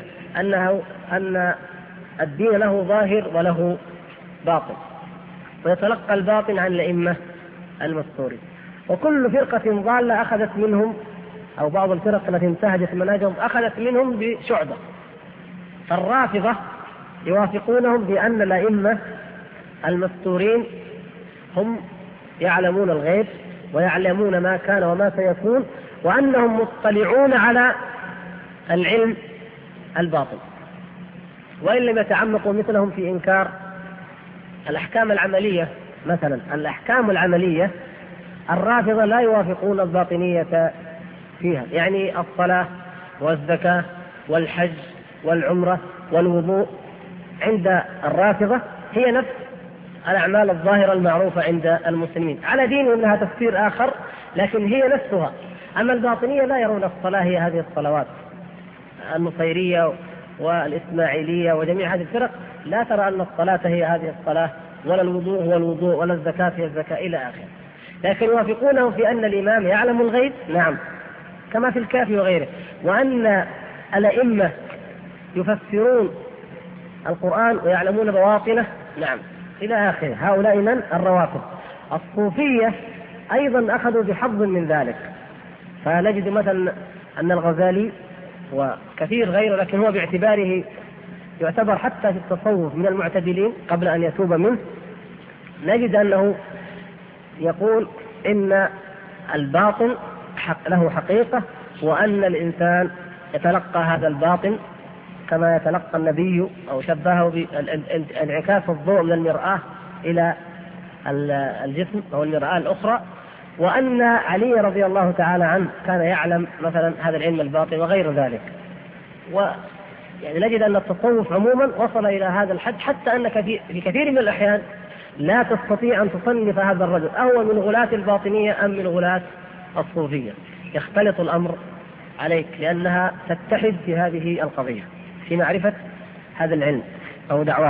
Speaker 1: أن الدين له ظاهر وله باطن، ويتلقى الباطن عن الأئمة المستورين. وكل فرقة ضالة أخذت منهم، أو بعض الفرق التي انتهجت منهجهم أخذت منهم بشعبة. فالرافضة يوافقونهم بأن الأئمة المستورين هم يعلمون الغيب ويعلمون ما كان وما سيكون، وأنهم مطلعون على العلم الباطن، وإن لم يتعمقوا مثلهم في إنكار الأحكام العملية. مثلا الأحكام العملية الرافضة لا يوافقون الباطنية فيها، يعني الصلاة والزكاة والحج والعمرة والوضوء عند الرافضة هي نفس الأعمال الظاهرة المعروفة عند المسلمين، على دين لها تفسير آخر لكن هي نفسها. أما الباطنية لا يرون الصلاة هي هذه الصلوات. النصيرية والإسماعيلية وجميع هذه الفرق لا ترى أن الصلاة هي هذه الصلاة، ولا الوضوء هو الوضوء، ولا الزكاة هي الزكاة إلى آخره. لكن يوافقونه في أن الإمام يعلم الغيب، نعم، كما في الكافي وغيره، وأن الأئمة يفسرون القرآن ويعلمون بواطنه، نعم، إلى آخره. هؤلاء من الروافض. الصوفية أيضا أخذوا بحظ من ذلك، فنجد مثلا أن الغزالي وكثير غيره، لكن هو باعتباره يعتبر حتى في التصوف من المعتدلين قبل أن يتوب منه، نجد أنه يقول إن الباطن له حقيقة، وأن الإنسان يتلقى هذا الباطن كما يتلقى النبي، أو شبهه بانعكاس الضوء من المرآة إلى الجسم أو المرآة الأخرى، وأن علي رضي الله تعالى عنه كان يعلم مثلا هذا العلم الباطن وغير ذلك. ويعني نجد أن التصوف عموما وصل إلى هذا الحد، حتى أنك في كثير من الأحيان لا تستطيع أن تصنف هذا الرجل أهو من غلاة الباطنية أم من غلاة الصوفية، يختلط الأمر عليك لأنها تتحد في هذه القضية في معرفة هذا العلم أو دعواه.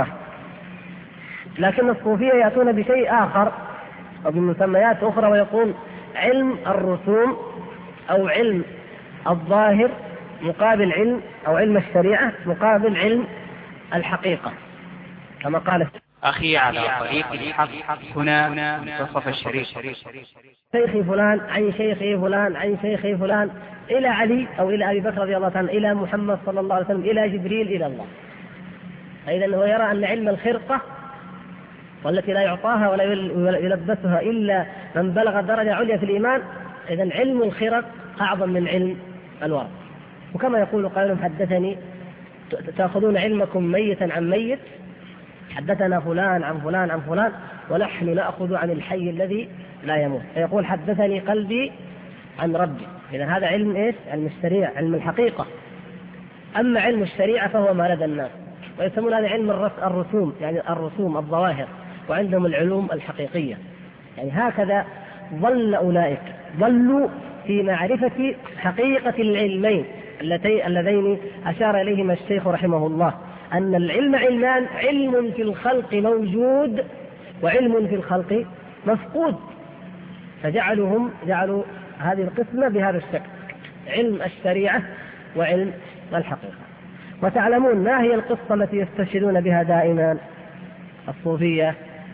Speaker 1: لكن الصوفية يأتون بشيء آخر أو بمسميات أخرى، ويقول علم الرسوم أو علم الظاهر مقابل علم، أو علم الشريعة مقابل علم الحقيقة كما قال
Speaker 2: أخي على طريق الحق هنا منتصف الشريف.
Speaker 1: شيخي فلان عن شيخي فلان عن شيخي فلان إلى علي أو إلى أبي بكر رضي الله عنه إلى محمد صلى الله عليه وسلم إلى جبريل إلى الله. فإذا هو يرى أن علم الخرقة والتي لا يعطاها ولا يلبسها إلا من بلغ درجة عليا في الإيمان، إذا علم الخرق أعظم من علم الورق. وكما يقول قائل حدثني تأخذون علمكم ميتا عن ميت، حدثنا فلان عن فلان عن فلان ونحن نأخذ عن الحي الذي لا يموت. فيقول حدثني قلبي عن ربي. إذا هذا علم إيش؟ علم الشريعة، علم الحقيقة. أما علم الشريعة فهو ما لدى الناس، ويسمون هذا علم الرسوم، يعني الرسوم الظواهر، وعندهم العلوم الحقيقية. يعني هكذا ظل أولئك، ظلوا في معرفة حقيقة العلمين اللذين أشار إليهما الشيخ رحمه الله، أن العلم علمان: علم في الخلق موجود وعلم في الخلق مفقود. فجعلوا هذه القسمة بهذا الشكل: علم الشريعة وعلم الحقيقة. وتعلمون ما هي القصة التي يستشهدون بها دائما الصوفية؟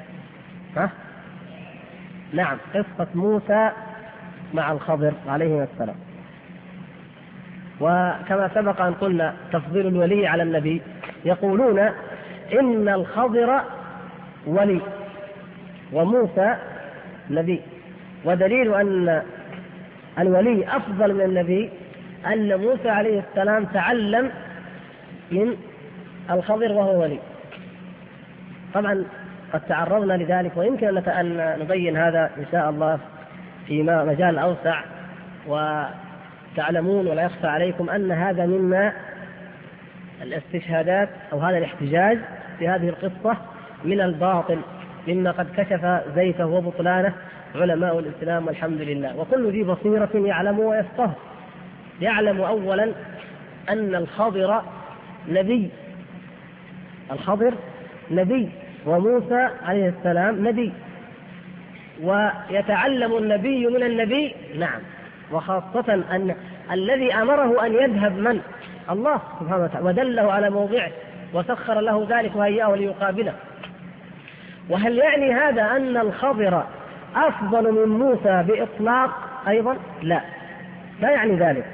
Speaker 1: نعم، قصة موسى مع الخضر عليه السلام. وكما سبق أن قلنا تفضيل الولي على النبي، يقولون إن الخضر ولي وموسى نبي، ودليل أن الولي أفضل من النبي أن موسى عليه السلام تعلم من الخضر وهو ولي. طبعا قد تعرضنا لذلك، ويمكن أن نبين هذا إن شاء الله في مجال أوسع. وتعلمون ولا يخفى عليكم أن هذا مما الاستشهادات أو هذا الاحتجاج في هذه القصة من الباطل، مما قد كشف زيته وبطلانه علماء الإسلام والحمد لله. وكل ذي بصيرة يعلم ويفقه. يعلم أولا أن الخضر نبي، الخضر نبي وموسى عليه السلام نبي، ويتعلم النبي من النبي. نعم، وخاصة أن الذي أمره أن يذهب من؟ الله سبحانه وتعالى، ودله على موضعه وسخر له ذلك وهيأه ليقابله. وهل يعني هذا أن الخضر أفضل من موسى بإطلاق أيضا؟ لا يعني ذلك،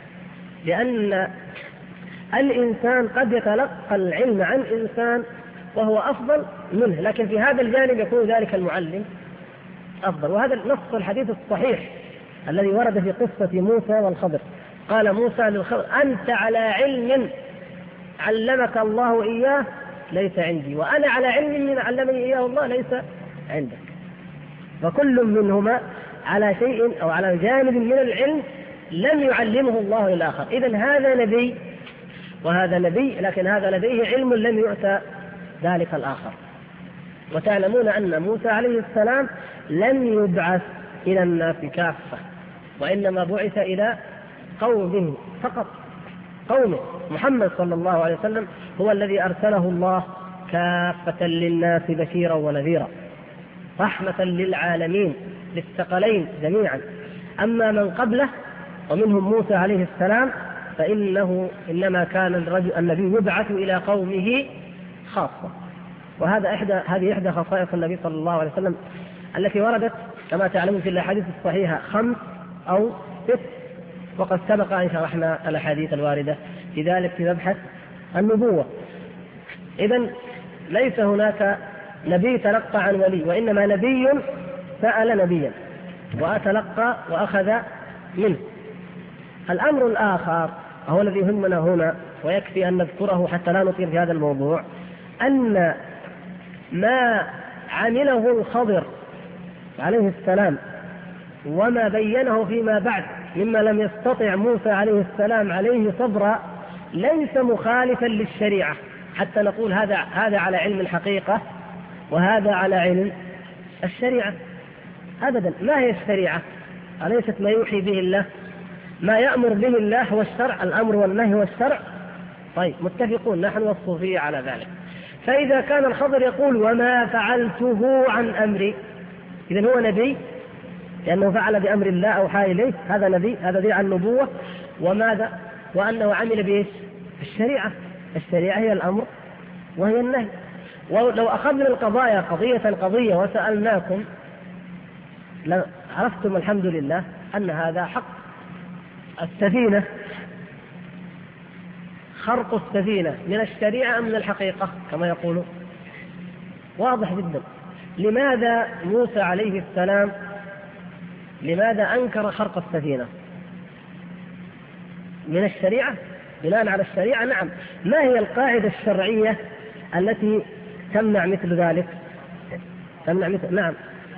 Speaker 1: لأن الإنسان قد يتلقى العلم عن إنسان وهو أفضل منه، لكن في هذا الجانب يكون ذلك المعلم أفضل. وهذا نص الحديث الصحيح الذي ورد في قصة موسى والخضر. قال موسى للخضر: أنت على علم علمك الله إياه ليس عندي، وأنا على علم من علمني إياه الله ليس عندك. فكل منهما على شيء أو على جانب من العلم لم يعلمه الله للآخر. إذن هذا نبي وهذا نبي، لكن هذا لديه علم لم يؤتى ذلك الآخر. وتعلمون أن موسى عليه السلام لم يبعث إلى الناس كافة، وإنما بعث إلى قومه فقط، قومه. محمد صلى الله عليه وسلم هو الذي أرسله الله كافة للناس بشيرا ونذيرا، رحمة للعالمين للثقلين جميعا. أما من قبله ومنهم موسى عليه السلام فإنه إنما كان النبي يبعث إلى قومه خاصة. هذه إحدى خصائص النبي صلى الله عليه وسلم التي وردت كما تعلمون في الأحاديث الصحيحة 5 أو 6، وقد سبق أن شرحنا الأحاديث الواردة في ذلك في مبحث النبوة. إذن ليس هناك نبي تلقى عن ولي، وإنما نبي سأل نبيا وأتلقى وأخذ منه. الأمر الآخر هو الذي يهمنا هنا ويكفي أن نذكره حتى لا نطيل في هذا الموضوع، أن ما عمله الخضر عليه السلام وما بينه فيما بعد مما لم يستطع موسى عليه السلام عليه صبرا ليس مخالفا للشريعة حتى نقول هذا على علم الحقيقة وهذا على علم الشريعة. أبدا، ما هي الشريعة؟ أليست ما يوحي به الله؟ ما يأمر به الله هو الشرع، الأمر والنهي والشرع. طيب، متفقون نحن والصوفية على ذلك. فإذا كان الخضر يقول وما فعلته عن أمري، إذن هو نبي لأنه فعل بأمر الله أوحى إليه، هذا نبي، هذا دليل على النبوة. وماذا؟ وأنه عمل بإيش؟ الشريعة. الشريعة هي الأمر وهي النهي. ولو أخذنا القضايا قضية وسألناكم عرفتم الحمد لله أن هذا حق. السفينة، خرق السفينة من الشريعة أم من الحقيقة كما يقولون؟ واضح جدا. لماذا موسى عليه السلام لماذا أنكر خرق السفينة؟ من الشريعة، بناء على الشريعة. نعم. ما هي القاعدة الشرعية التي تمنع مثل ذلك؟ نعم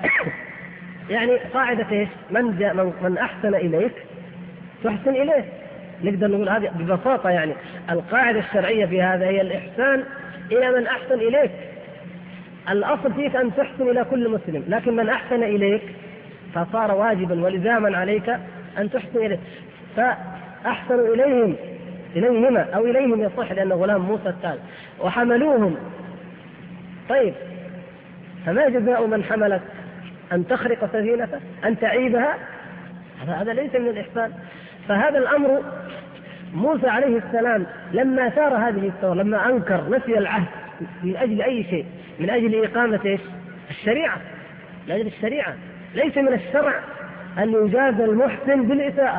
Speaker 1: يعني قاعدة ايش؟ من أحسن إليك تحسن إليه. نقدر نقول هذه ببساطة. يعني القاعدة الشرعية في هذا هي الإحسان إلى من أحسن إليك. الأصل فيك أن تحسن إلى كل مسلم، لكن من أحسن إليك فصار واجبا ولزاما عليك أن تحسن إليه. فأحسنوا إليهما أو إليهم يصح، لأن غلام موسى الثالث وحملوهم. طيب، فما جزاء من حملك؟ أن تخرق سفينته، أن تعيبها؟ هذا ليس من الإحسان. فهذا الأمر موسى عليه السلام لما ثار هذه الثورة، لما أنكر نسي العهد من أجل أي شيء، من أجل إقامة الشريعة، من أجل الشريعة. ليس من الشرع أن يجازى المحسن بالإساءة.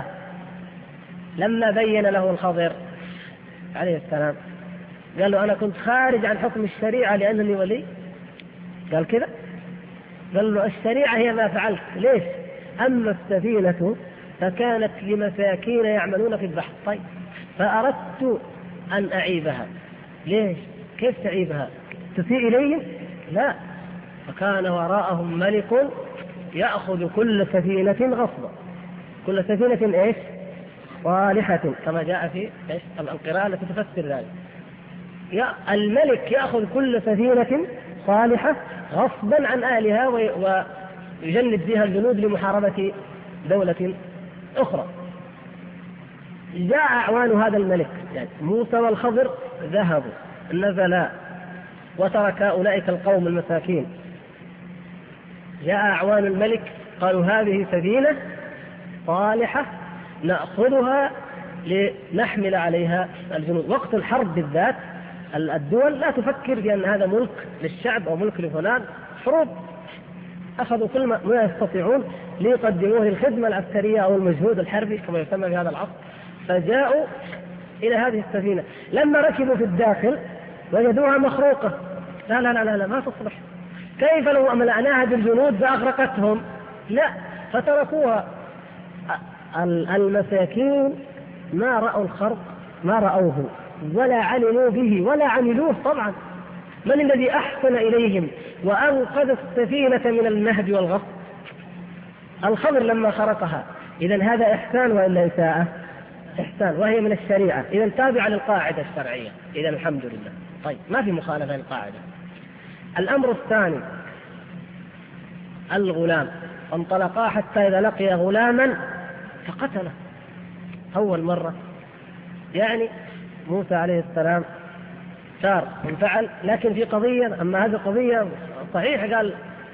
Speaker 1: لما بين له الخضر عليه السلام قال له أنا كنت خارج عن حكم الشريعة لأنني ولي، قال كذا، قال له الشريعة هي ما فعلت. ليش؟ أما السفينة فكانت لمساكين يعملون في البحر. طيب، فأردت أن أعيبها. ليش؟ كيف تعيبها؟ تسيء إليهم؟ لا. فكان وراءهم ملك يأخذ كل سفينة غصبا. كل سفينة إيش؟ صالحة، كما جاء في القراءة التي تفسر ذلك. الملك يأخذ كل سفينة صالحة غصبا عن أهلها ويجند بها الجنود لمحاربة دولة أخرى. جاء أعوان هذا الملك، يعني موسى والخضر، ذهبوا نزلا وترك أولئك القوم المساكين. جاء أعوان الملك قالوا هذه سفينة صالحة نأخذها لنحمل عليها الجنود. وقت الحرب بالذات الدول لا تفكر بأن هذا ملك للشعب أو ملك لفلان. حروب أخذوا كل ما يستطيعون ليقدموه للخدمة العسكرية أو المجهود الحربي كما يسمى في هذا العصر. فجاءوا إلى هذه السفينة، لما ركبوا في الداخل وجدوها مخروقة. لا لا لا لا، ما تصلح. كيف لو ملأناها بالجنود فأغرقتهم؟ لا، فتركوها. المساكين ما رأوا الخرق، ما رأوه ولا علموا به ولا عملوه. طبعا من الذي أحسن إليهم وأنقذ السفينة من النهب والغصب؟ الخضر لما خرقها. إذن هذا إحسان وإلا إساءة؟ إحسان، وهي من الشريعة، إذن تابعة للقاعدة الشرعية. إذن الحمد لله. طيب، ما في مخالفة للقاعدة. الأمر الثاني، الغلام. فانطلقا حتى إذا لقي غلاما فقتله. أول مرة يعني موسى عليه السلام سار وانفعل، لكن في قضية، أما هذه القضية صحيح قال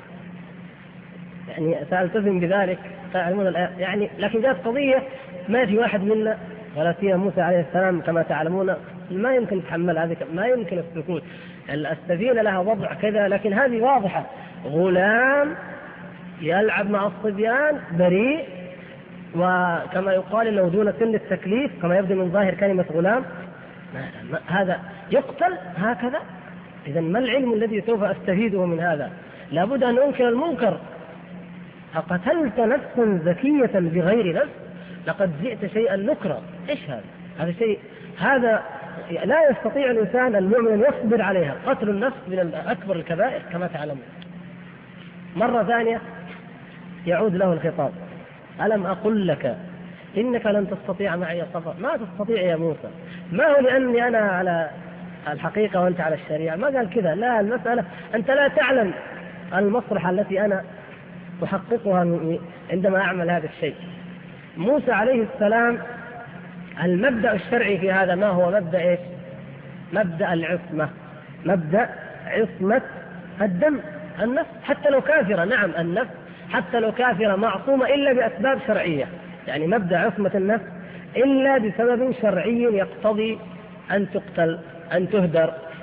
Speaker 1: يعني سألتزم بذلك تعلمون يعني، لكن جاءت قضية ما في واحد منا ولا فيها موسى عليه السلام كما تعلمون ما يمكن يتحمل هذه، ما يمكن السكوت. السفينة لها وضع كذا، لكن هذه واضحة. غلام يلعب مع الصبيان بريء، وكما يقال انه دون سن التكليف كما يبدو من ظاهر كلمة غلام، هذا يقتل هكذا. إذا ما العلم الذي سوف أستفيده من هذا؟ لابد أن أنكر المنكر. أقتلت نفسا زكية بغير نفس لقد جئت شيئا نكرا. إيش هذا؟ هذا شيء، هذا لا يستطيع الإنسان المؤمن أن يصبر عليها. قتل النفس من أكبر الكبائر كما تعلمون. مرة ثانية يعود له الخطاب: ألم أقل لك إنك لن تستطيع معي صبرا؟ ما تستطيع يا موسى. ما هو لأني أنا على الحقيقة وأنت على الشريعة، ما قال كذا. لا، المسألة أنت لا تعلم المصلحة التي أنا أحققها عندما أعمل هذا الشيء. موسى عليه السلام المبدأ الشرعي في هذا ما هو؟ مبدأ إيش؟ مبدأ العصمة، مبدأ عصمة الدم. النفس حتى لو كافرة، نعم النفس حتى لو كافرة معصومة إلا بأسباب شرعية، يعني مبدأ عصمة النفس إلا بسبب شرعي يقتضي أن تقتل، أن تهدر.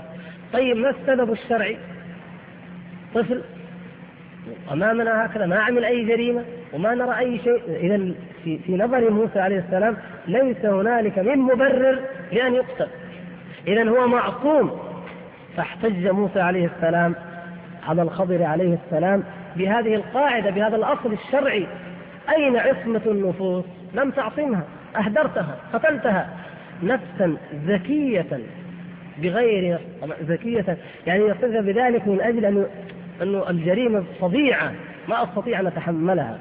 Speaker 1: طيب ما السبب الشرعي؟ طفل أمامنا هكذا ما عمل أي جريمة وما نرى أي شيء. إذن في نظر موسى عليه السلام ليس هنالك من مبرر لأن يقتل، إذن هو معصوم. فاحتج موسى عليه السلام على الخضر عليه السلام بهذه القاعدة، بهذا الأصل الشرعي: أين عصمة النفوس؟ لم تعصمها، أهدرتها، قتلتها. نفسا ذكية بغير ذكية، يعني يصف بذلك من أجل أنه الجريمة فظيعة ما أستطيع أن أتحملها.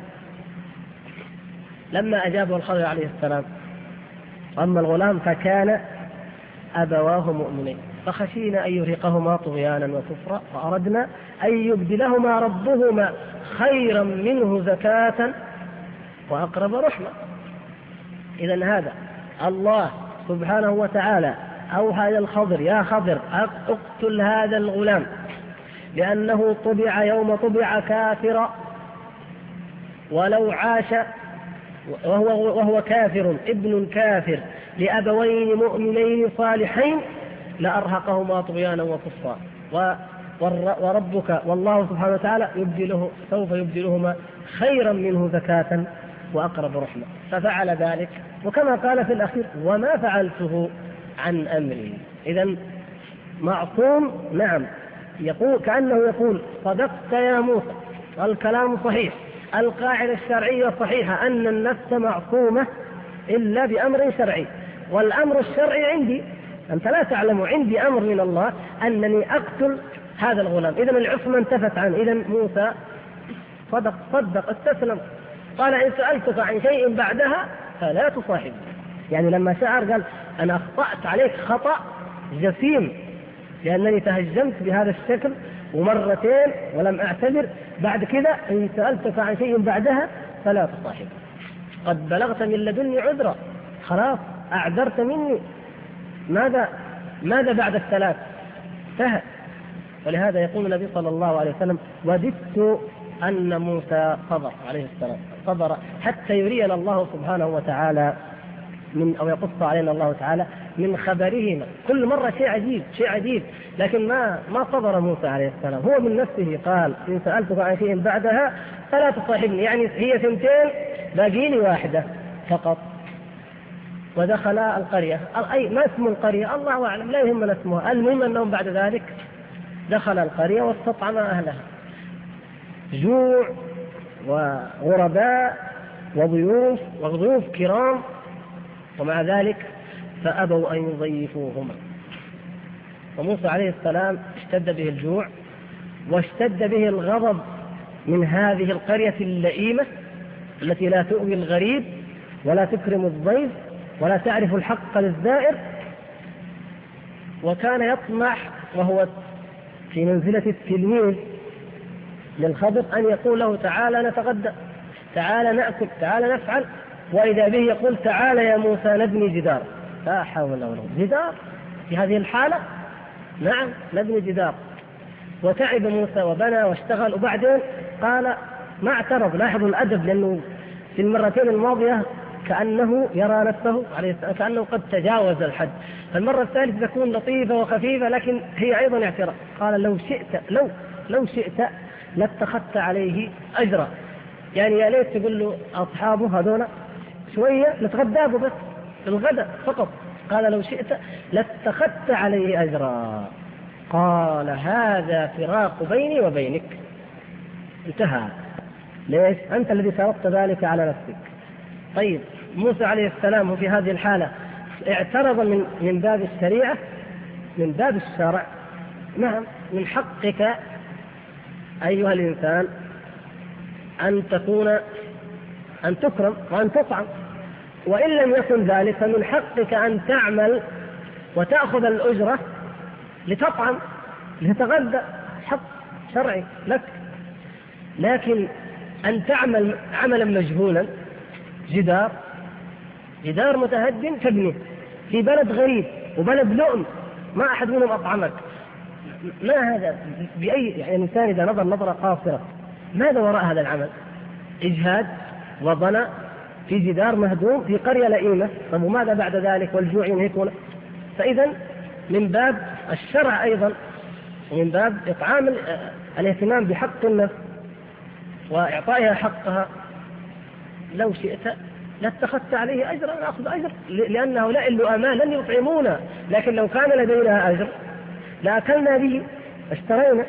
Speaker 1: لما أجابه الخضر عليه السلام: أما الغلام فكان أبواه مؤمنين فخشينا أن يرهقهما طغيانا وكفرا فأردنا أن يبدلهما ربهما خيرا منه زكاة وأقرب رحمة. إذن هذا الله سبحانه وتعالى أوحى إلى الخضر: يا خضر اقتل هذا الغلام لأنه طبع يوم طبع كافرا، ولو عاش وهو كافر ابن كافر لأبوين مؤمنين صالحين لأرهقهما طغيانا وكفرا، وربك والله سبحانه وتعالى سوف يبدلهما خيرا منه زكاة وأقرب رحمة. ففعل ذلك، وكما قال في الأخير: وما فعلته عن أمري. إذن معصوم، نعم، يقول كأنه يقول: صدقت يا موسى، الكلام صحيح، القاعدة الشرعية صحيحة أن النفس معصومة إلا بأمر شرعي، والأمر الشرعي عندي، أنت لا تعلم، عندي أمر من الله أنني أقتل هذا الغلام. إذن العصمة انتفت عنه. إذن موسى صدق استسلم، قال: إن سألتك عن شيء بعدها فلا تصاحبني. يعني لما شعر قال: أنا أخطأت عليك خطأ جسيم لأنني تهجمت بهذا الشكل ومرتين ولم أعتذر، بعد كذا إن سألتك عن شيء بعدها فلا تصاحبني، قد بلغت من لدني عذرا، خلاص أعذرت مني، ماذا بعد الثلاث؟ انتهى. ولهذا يقول النبي صلى الله عليه وسلم: وددت أن موسى صبر عليه السلام، صبر حتى يرينا الله سبحانه وتعالى أو يقص علينا الله تعالى من خبرهما. كل مرة شيء عجيب، لكن ما صبر موسى عليه السلام. هو من نفسه قال: إن سألتك عن شيء بعدها فلا تصاحبني، يعني هي ثنتين باقي لي واحدة فقط. ودخل القرية، أي ما اسم القرية الله أعلم، لا يهمنا اسمها، المهم أنهم بعد ذلك دخل القرية واستطعم أهلها، جوع وغرباء وضيوف كرام، ومع ذلك فأبوا أن يضيفوهما. وموسى عليه السلام اشتد به الجوع واشتد به الغضب من هذه القرية اللئيمة التي لا تؤوي الغريب ولا تكرم الضيف ولا تعرف الحق للزائر. وكان يطمح وهو في منزلة التلميذ للخضر أن يقول له: تعالى نتغدى، تعالى نأكل، تعالى نفعل، وإذا به يقول: تعالى يا موسى نبني جدار. لا حول ولا قوة. جدار في هذه الحالة؟ نعم، نبني جدار. وتعب موسى وبنى واشتغل، وبعدين قال ما اعترض. لاحظوا الأدب، لأنه في المرتين الماضية كأنه يرى نفسه عليه السلام كأنه قد تجاوز الحد، فالمرة الثالثة تكون لطيفة وخفيفة، لكن هي أيضا اعتراض. قال: لو شئت لاتخذت عليه أجرا. يعني يا ليت تقول له أصحابه هذول شوية نتغدى بس الغداء فقط. قال: لو شئت لاتخذت عليه أجرا. قال: هذا فراق بيني وبينك. انتهى. ليش؟ أنت الذي فرضت ذلك على نفسك. طيب، موسى عليه السلام في هذه الحالة اعترض من باب الشريعة، من باب الشرع. نعم، من حقك أيها الإنسان أن تكرم وأن تطعم، وإن لم يكن ذلك فمن حقك أن تعمل وتأخذ الأجرة لتطعم لتتغدى، حق شرعي لك. لكن أن تعمل عملا مجهولا، جدار متهدم تبنيه في بلد غريب وبلد لؤم ما أحد منهم أطعمك، ما هذا؟ بأي يعني الإنسان إذا نظر نظرة قاصرة ماذا وراء هذا العمل؟ إجهاد وضنى في جدار مهدوم في قرية لئيمة. طب وماذا بعد ذلك والجوع ينهكنا؟ فإذا من باب الشرع أيضا ومن باب إطعام الاهتمام بحق النفس وإعطائها حقها. لو شئت لاتخذت عليه أجرا، نأخذ أجر، لأن هؤلاء اللؤماء لن يطعمونا، لكن لو كان لدينا أجر لأكلنا به اشترينا.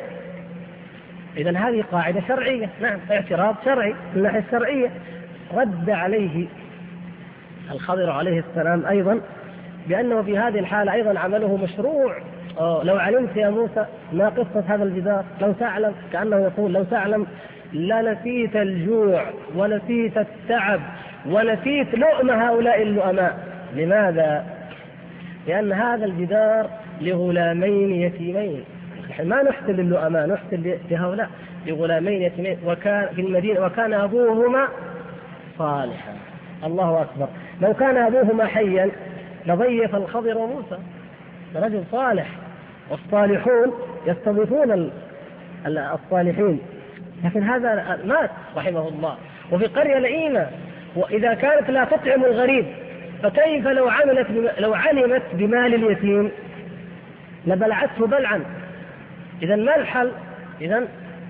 Speaker 1: إذن هذه قاعدة شرعية، نعم، اعتراض شرعي من الناحية الشرعية. رد عليه الخضر عليه السلام أيضا بأنه في هذه الحالة أيضا عمله مشروع. لو علمت يا موسى ما قصة هذا الجدار، لو تعلم، كأنه يقول لو تعلم لنسيت الجوع ونسيت التعب ونسيت لؤم هؤلاء اللؤماء. لماذا؟ لأن هذا الجدار لغلامين يتيمين، ما نحسن للؤماء، نحسن لهؤلاء، لغلامين يتيمين وكان في المدينة وكان أبوهما صالحا. الله أكبر. لو كان أبوهما حيا لضيف الخضر وموسى، رجل صالح، والصالحون يستضيفون الصالحين، لكن هذا مات رحمه الله وفي قرية لئيمة. وإذا كانت لا تطعم الغريب فكيف لو علمت بمال اليتيم لبلعته بلعا. إذن ما الحل؟ إذن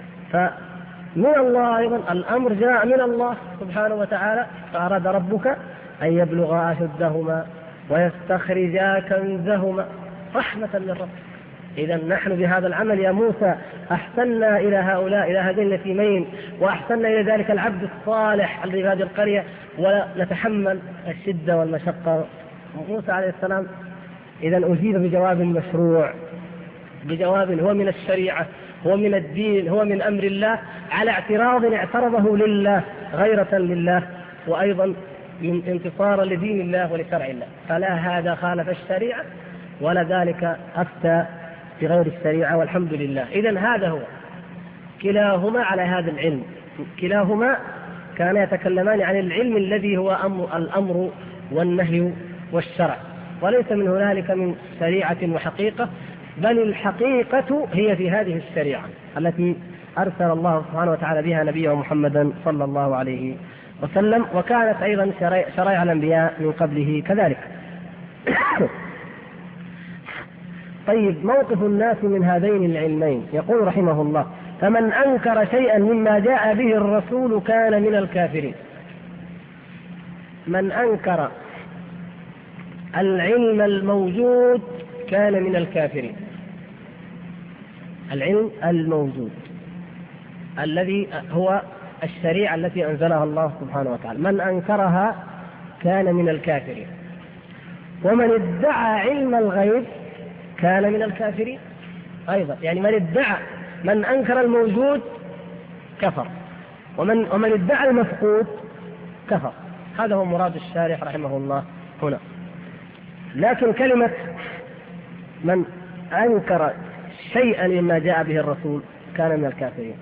Speaker 1: فمن الله أيضا الأمر جاء من الله سبحانه وتعالى، فأراد ربك أن يبلغا أشدهما ويستخرجا كنزهما رحمة من ربك. إذن نحن بهذا العمل يا موسى أحسننا إلى هؤلاء، إلى هذين اليتيمين، وأحسننا إلى ذلك العبد الصالح الذي في هذه القرية، ونتحمل الشدة والمشقة. موسى عليه السلام إذن أجيب بجواب مشروع، بجواب هو من الشريعة، هو من الدين، هو من أمر الله، على اعتراض اعترضه لله غيرة لله، وأيضا من انتصار لدين الله ولشرع الله. فلا هذا خالف الشريعة ولا ذلك أفتى بغير الشريعة، والحمد لله. إذن هذا هو، كلاهما على هذا العلم، كلاهما كان يتكلمان عن العلم الذي هو الأمر والنهي والشرع، وليس من هنالك من شريعة وحقيقة، بل الحقيقة هي في هذه الشريعة التي أرسل الله سبحانه وتعالى بها نبيه محمدا صلى الله عليه وسلم، وكانت أيضا شرائع الأنبياء من قبله كذلك. طيب، موقف الناس من هذين العلمين. يقول رحمه الله: فمن أنكر شيئا مما جاء به الرسول كان من الكافرين. من أنكر العلم الموجود كان من الكافرين. العلم الموجود الذي هو الشريعة التي أنزلها الله سبحانه وتعالى، من أنكرها كان من الكافرين. ومن ادعى علم الغيب كان من الكافرين أيضا، يعني من أنكر الموجود كفر، ومن ادعى المفقود كفر. هذا هو مراد الشارح رحمه الله هنا. لكن كلمة من أنكر شيئا مما جاء به الرسول كان من الكافرين،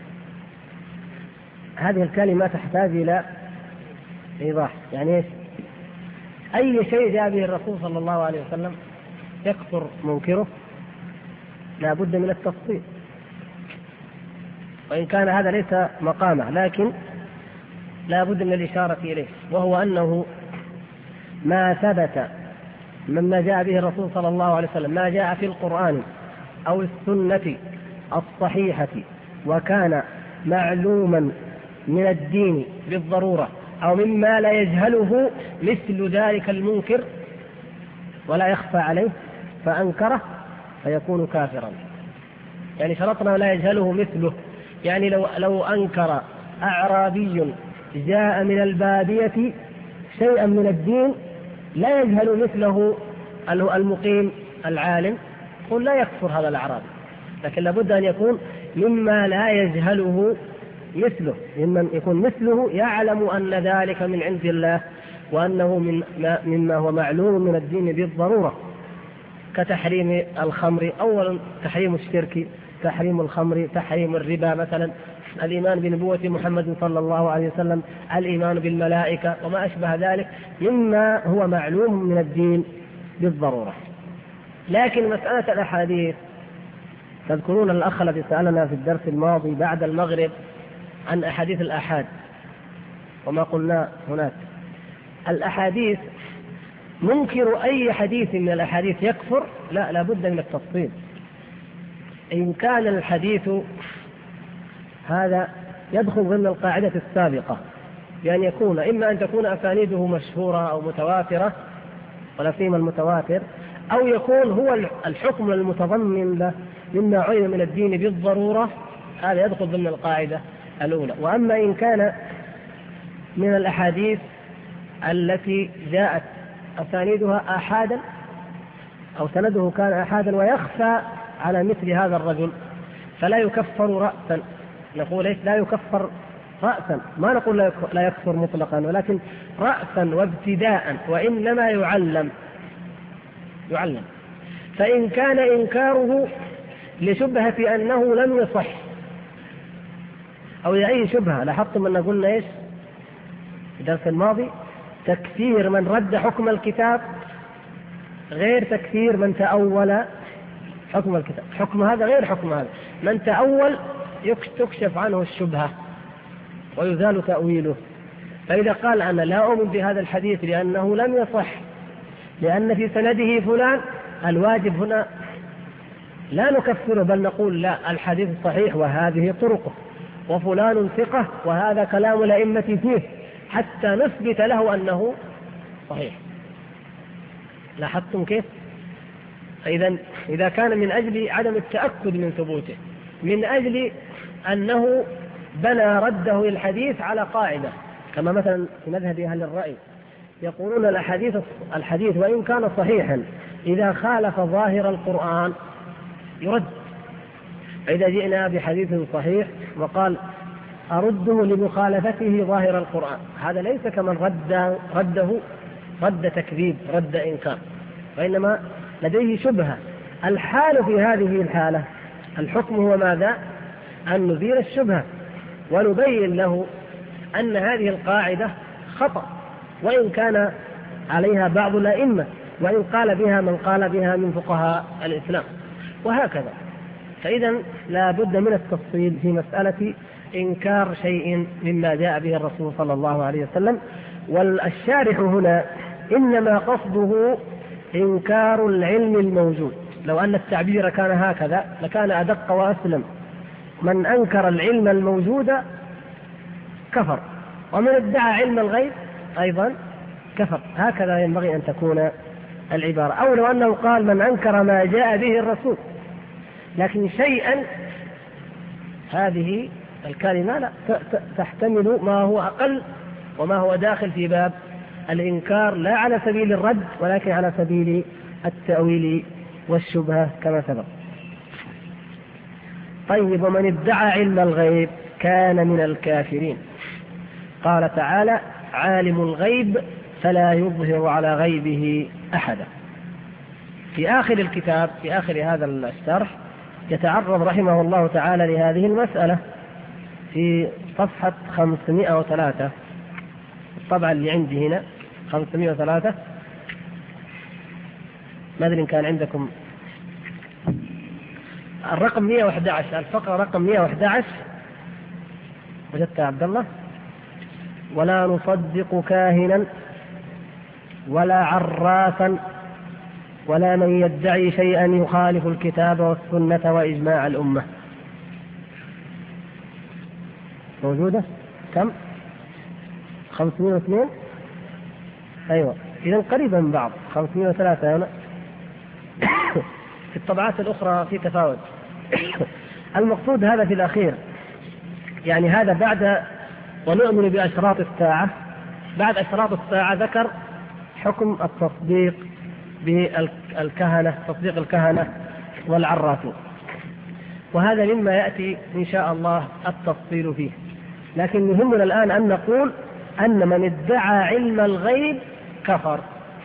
Speaker 1: هذه الكلمة تحتاج إلى إيضاح. يعني أي شيء جاء به الرسول صلى الله عليه وسلم يكفر منكره، لا بد من التفصيل، وإن كان هذا ليس مقامه، لكن لا بد من الإشارة إليه، وهو أنه ما ثبت مما جاء به الرسول صلى الله عليه وسلم، ما جاء في القرآن أو السنة الصحيحة وكان معلوما من الدين بالضرورة، أو مما لا يجهله مثل ذلك المنكر ولا يخفى عليه فأنكره فيكون كافرا. يعني شرطنا لا يجهله مثله، يعني لو أنكر أعرابي جاء من البادية شيئا من الدين لا يجهل مثله المقيم العالم، قل لا يكفر هذا الأعرابي، لكن لابد أن يكون مما لا يجهله مثله، ممن يكون مثله يعلم أن ذلك من عند الله وأنه مما هو معلوم من الدين بالضرورة، كتحريم الخمر، أولا تحريم الشرك، تحريم الخمر، تحريم الربا مثلا، الإيمان بنبوة محمد صلى الله عليه وسلم، الإيمان بالملائكة وما أشبه ذلك مما هو معلوم من الدين بالضرورة. لكن مسألة الأحاديث، تذكرون الأخ الذي سألنا في الدرس الماضي بعد المغرب عن أحاديث الآحاد وما قلنا هناك. الأحاديث منكر أي حديث من الأحاديث يكفر؟ لا بد من التفصيل. إن كان الحديث هذا يدخل ضمن القاعدة السابقة، بأن يكون إما أن تكون أسانيده مشهورة أو متواترة، ولا سيما المتواتر، أو يكون هو الحكم المتضمن له مما علم من الدين بالضرورة، هذا يدخل ضمن القاعدة الأولى. وأما إن كان من الأحاديث التي جاءت أسانيدها آحادا أو سنده كان آحادا ويخفى على مثل هذا الرجل فلا يكفر رأسا. نقول إيش؟ لا يكفر رأسا، ما نقول لا يكفر مطلقا، ولكن رأسا وابتداء، وإنما يعلم. فإن كان إنكاره لشبهة أنه لم يصح أو يعيه شبهة، لاحظتم أن قلنا إيش في الدرس الماضي؟ تكفير من رد حكم الكتاب غير تكفير من تأول حكم الكتاب. حكم هذا غير حكم هذا. من تأول تكشف عنه الشبهة ويزال تأويله. فإذا قال أنا لا أؤمن بهذا الحديث لأنه لم يصح لأن في سنده فلان، الواجب هنا لا نكفره، بل نقول لا، الحديث صحيح وهذه طرقه، وفلان ثقة وهذا كلام الأئمة فيه، حتى نثبت له أنه صحيح. لاحظتم كيف؟ إذا كان من أجل عدم التأكد من ثبوته، من أجل أنه بنى رده للحديث على قاعدة، كما مثلا في مذهب أهل الرأي يقولون الحديث وإن كان صحيحا إذا خالف ظاهر القرآن يرد. فإذا جئنا بحديث صحيح وقال أرده لمخالفته ظاهر القرآن، هذا ليس كمن رده رد تكذيب، رد إنكار، وإنما لديه شبهة. الحال في هذه الحالة الحكم هو ماذا؟ أن نزيل الشبهة ونبين له أن هذه القاعدة خطأ، وإن كان عليها بعض الأئمة، وإن قال بها من قال بها من فقهاء الإسلام، وهكذا. فإذا لا بد من التفصيل في مسألة إنكار شيء مما جاء به الرسول صلى الله عليه وسلم. والشارح هنا إنما قصده إنكار العلم الموجود. لو أن التعبير كان هكذا لكان أدق وأسلم. من أنكر العلم الموجود كفر، ومن ادعى علم الغيب أيضا كفر. هكذا ينبغي أن تكون العبارة. أو لو أنه قال من أنكر ما جاء به الرسول، لكن شيئا، هذه الكلمة لا تحتمل ما هو أقل وما هو داخل في باب الإنكار، لا على سبيل الرد ولكن على سبيل التأويل والشبهة كما سبق. طيب، ومن ادعى علم الغيب كان من الكافرين. قال تعالى عالم الغيب فلا يظهر على غيبه أحدا. في آخر الكتاب، في آخر هذا الشرح، يتعرض رحمه الله تعالى لهذه المسألة في صفحة 503، الطبعة اللي عندي هنا 503، ما أدري إن كان عندكم الرقم 111، الفقرة رقم 111. وجدت يا عبد الله؟ ولا نصدق كاهنا ولا عرافا ولا من يدعي شيئا يخالف الكتاب والسنة وإجماع الأمة. موجودة كم؟ 502. أيوة، إذن قريبا من بعض. 503 هنا. في الطبعات الأخرى في تفاوت. المقصود هذا في الأخير، يعني هذا بعد ونؤمن بأشراط الساعة. بعد أشراط الساعة ذكر حكم التصديق بالكهنة، تصديق الكهنة والعرافين، وهذا مما يأتي إن شاء الله التفصيل فيه. لكن يهمنا الآن أن نقول أن من ادعى علم الغيب كفر.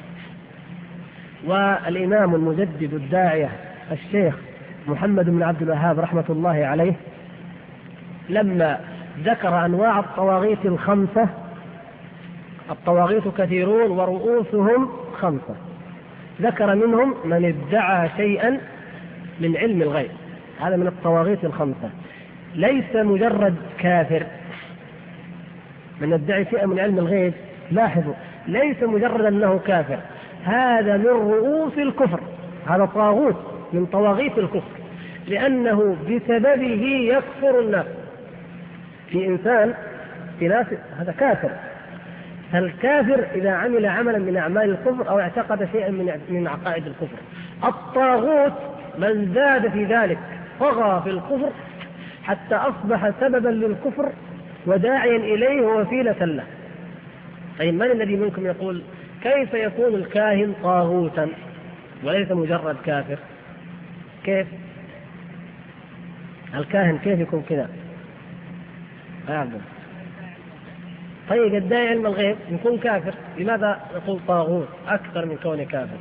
Speaker 1: والإمام المجدد الداعية الشيخ محمد بن عبد الوهاب رحمة الله عليه لما ذكر أنواع الطواغيت الخمسة، الطواغيت كثيرون ورؤوسهم خمسة، ذكر منهم من ادعى شيئا من علم الغيب، هذا من الطواغيت الخمسة، ليس مجرد كافر. من ادعي شيئا من علم الغيب، لاحظوا، ليس مجرد أنه كافر، هذا من رؤوس الكفر، هذا طاغوت من طواغيت الكفر، لأنه بسببه يكفر الناس. في ناس هذا كافر. فالكافر إذا عمل عملا من أعمال الكفر أو اعتقد شيئا من عقائد الكفر. الطاغوت من زاد في ذلك طغى في الكفر حتى أصبح سببا للكفر وداعيا إليه ووسيلة له. طيب من الذي منكم يقول كيف يكون الكاهن طاغوتا وليس مجرد كافر؟ كيف الكاهن كيف يكون كذا؟ أعلم. طيب الداعي علم الغيب يكون كافر، لماذا يقول طاغوت أكثر من كونه كافر؟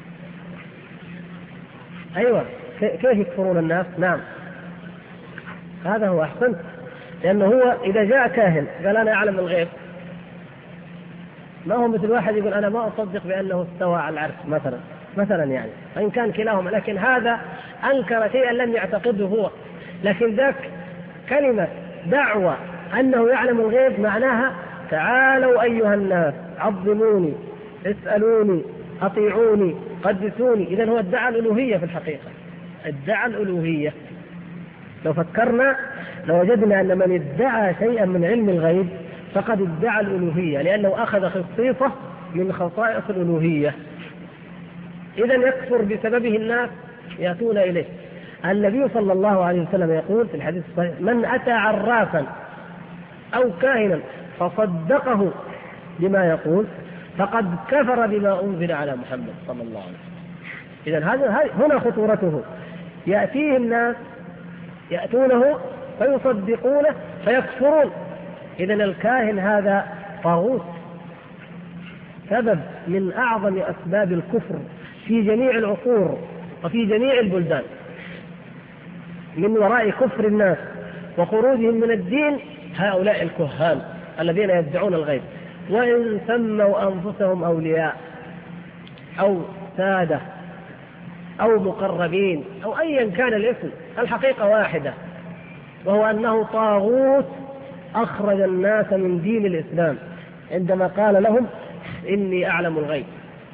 Speaker 1: أيوة، كيف يكفرون الناس؟ نعم هذا هو أحسنت. لأنه هو إذا جاء كاهن قال أنا أعلم الغيب، ما هو مثل واحد يقول أنا ما أصدق بأنه استوى على العرش مثلا يعني، وإن كان كلاهما، لكن هذا أنكر شيئا لم يعتقده هو. لكن ذاك كلمة دعوة أنه يعلم الغيب معناها تعالوا أيها الناس عظموني اسألوني أطيعوني قدسوني. إذن هو ادعى الألوهية في الحقيقة، ادعى الألوهية. لو فكرنا لوجدنا أن من ادعى شيئا من علم الغيب فقد ادعى الألوهية، لأنه أخذ خصيصة من خصائص الألوهية. إذن يكفر بسببه الناس يأتون إليه. النبي صلى الله عليه وسلم يقول في الحديث الصحيح من أتى عرافا أو كاهنا فصدقه بما يقول فقد كفر بما أنزل على محمد صلى الله عليه وسلم. إذن هنا خطورته. يأتيه الناس يأتونه فيصدقونه فيكفرون. إذن الكاهن هذا طاغوت، سبب من أعظم أسباب الكفر في جميع العصور وفي جميع البلدان. من وراء كفر الناس وخروجهم من الدين هؤلاء الكهان الذين يدعون الغيب، وإن سموا أنفسهم أولياء أو سادة أو مقربين أو أيا كان الاسم، الحقيقة واحدة، وهو أنه طاغوت أخرج الناس من دين الإسلام عندما قال لهم إني أعلم الغيب.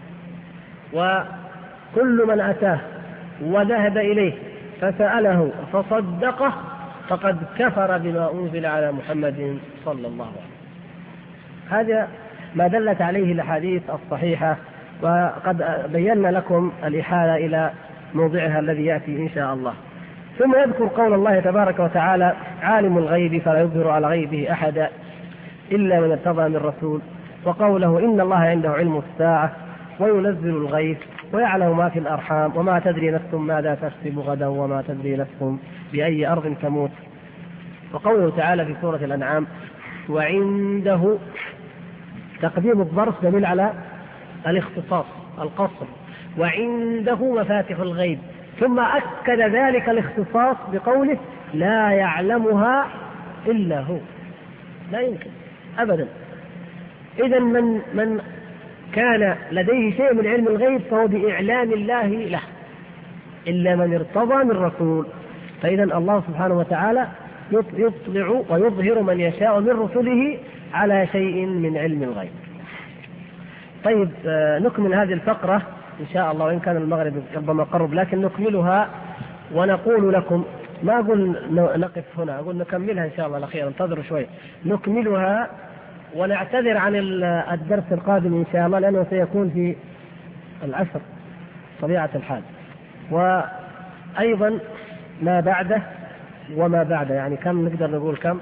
Speaker 1: وكل من أتاه وذهب إليه فسأله فصدقه فقد كفر بما أنزل على محمد صلى الله عليه وسلم. هذا ما دلت عليه الأحاديث الصحيحة، وقد بينا لكم الإحالة إلى موضعها الذي يأتي إن شاء الله. ثم يذكر قول الله تبارك وتعالى عالم الغيب فلا يظهر على غيبه أحدا إلا من ارتضى من رسول، وقوله إن الله عنده علم الساعة وينزل الغيث ويعلم ما في الأرحام وما تدري نفس ماذا تكسب غدا وما تدري نفس بأي أرض تموت. وقوله تعالى في سورة الأنعام وعنده، تقديم الظرف دليل على الاختصاص القصر، وعنده مفاتح الغيب، ثم أكد ذلك الاختصاص بقوله لا يعلمها إلا هو. لا يمكن أبدا. إذن من كان لديه شيء من علم الغيب فهو بإعلان الله له، إلا من ارتضى من رسول. فإذا الله سبحانه وتعالى يطلع ويظهر من يشاء من رسله على شيء من علم الغيب. طيب نكمل هذه الفقرة إن شاء الله، وإن كان المغرب ربما قرب، لكن نكملها ونقول لكم، ما أقول نقف هنا، أقول نكملها إن شاء الله الأخير، انتظروا شوي نكملها، ونعتذر عن الدرس القادم إن شاء الله لأنه سيكون في 10 طبيعة الحال، وأيضا ما بعده وما بعده، يعني كم نقدر نقول كم؟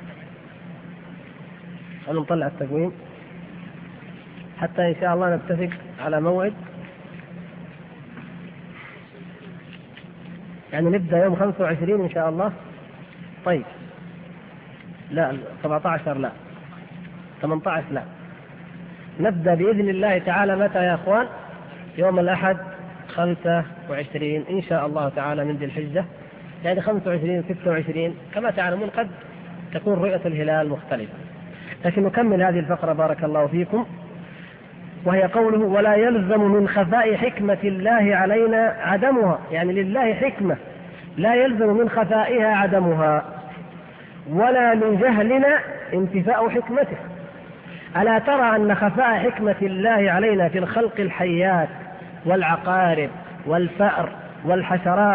Speaker 1: خلونا نطلع التقويم حتى إن شاء الله نتفق على موعد، يعني نبدأ يوم 25 إن شاء الله. طيب لا 17 لا 18 لا، نبدأ بإذن الله تعالى متى يا أخوان؟ يوم الأحد 25 إن شاء الله تعالى من ذي الحجة، يعني 25 26 كما تعلمون قد تكون رؤية الهلال مختلفة. لكن نكمل هذه الفقرة بارك الله فيكم، وهي قوله ولا يلزم من خفاء حكمة الله علينا عدمها، يعني لله حكمة لا يلزم من خفائها عدمها، ولا من جهلنا انتفاء حكمته. ألا ترى أن خفاء حكمة الله علينا في الخلق الحيات والعقارب والفأر والحشرات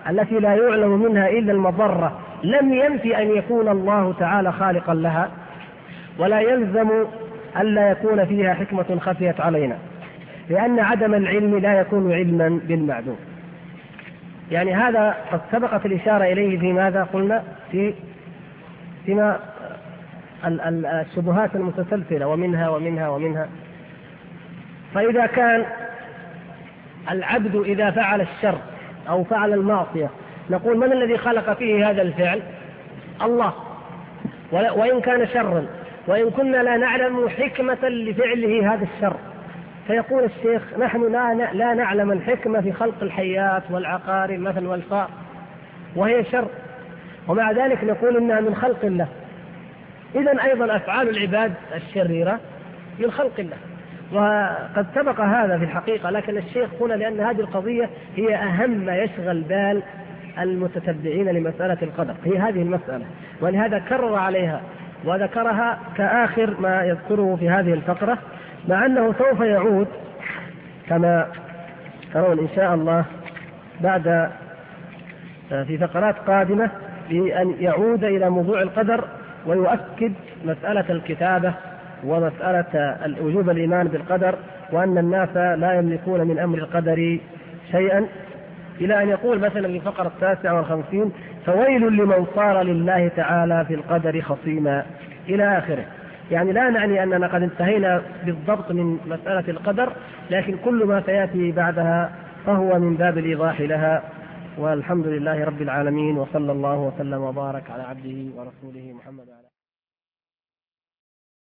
Speaker 1: التي لا يعلم منها إلا المضرة لم ينفي أن يكون الله تعالى خالقا لها، ولا يلزم ألا يكون فيها حكمة خفيت علينا، لأن عدم العلم لا يكون علما بالمعدوم. يعني هذا قد سبقت الإشارة إليه في ماذا قلنا فيما الشبهات المتسلسلة ومنها. فإذا كان العبد إذا فعل الشر أو فعل المعصية نقول من الذي خلق فيه هذا الفعل؟ الله، وإن كان شرا، وإن كنا لا نعلم حكمة لفعله هذا الشر. فيقول الشيخ نحن لا نعلم الحكمة في خلق الحيات والعقارب مثل والفار وهي شر، ومع ذلك نقول إنها من خلق الله. إذن أيضا أفعال العباد الشريرة من خلق الله، وقد سبق هذا في الحقيقة، لكن الشيخ هنا لأن هذه القضية هي أهم ما يشغل بال المتتبعين لمسألة القدر، هي هذه المسألة، ولهذا كرر عليها وذكرها كآخر ما يذكره في هذه الفقرة، مع أنه سوف يعود كما ترون إن شاء الله بعد في فقرات قادمة بأن يعود إلى موضوع القدر ويؤكد مسألة الكتابة ومسألة وجوب الإيمان بالقدر، وأن الناس لا يملكون من أمر القدر شيئا، إلى أن يقول مثلا في الفقرة 59 فويل لمن صار لله تعالى في القدر خصيما إلى آخره. يعني لا نعني أننا قد انتهينا بالضبط من مسألة القدر، لكن كل ما سيأتي بعدها فهو من باب الإيضاح لها. والحمد لله رب العالمين، وصلى الله وسلم وبارك على عبده ورسوله محمد.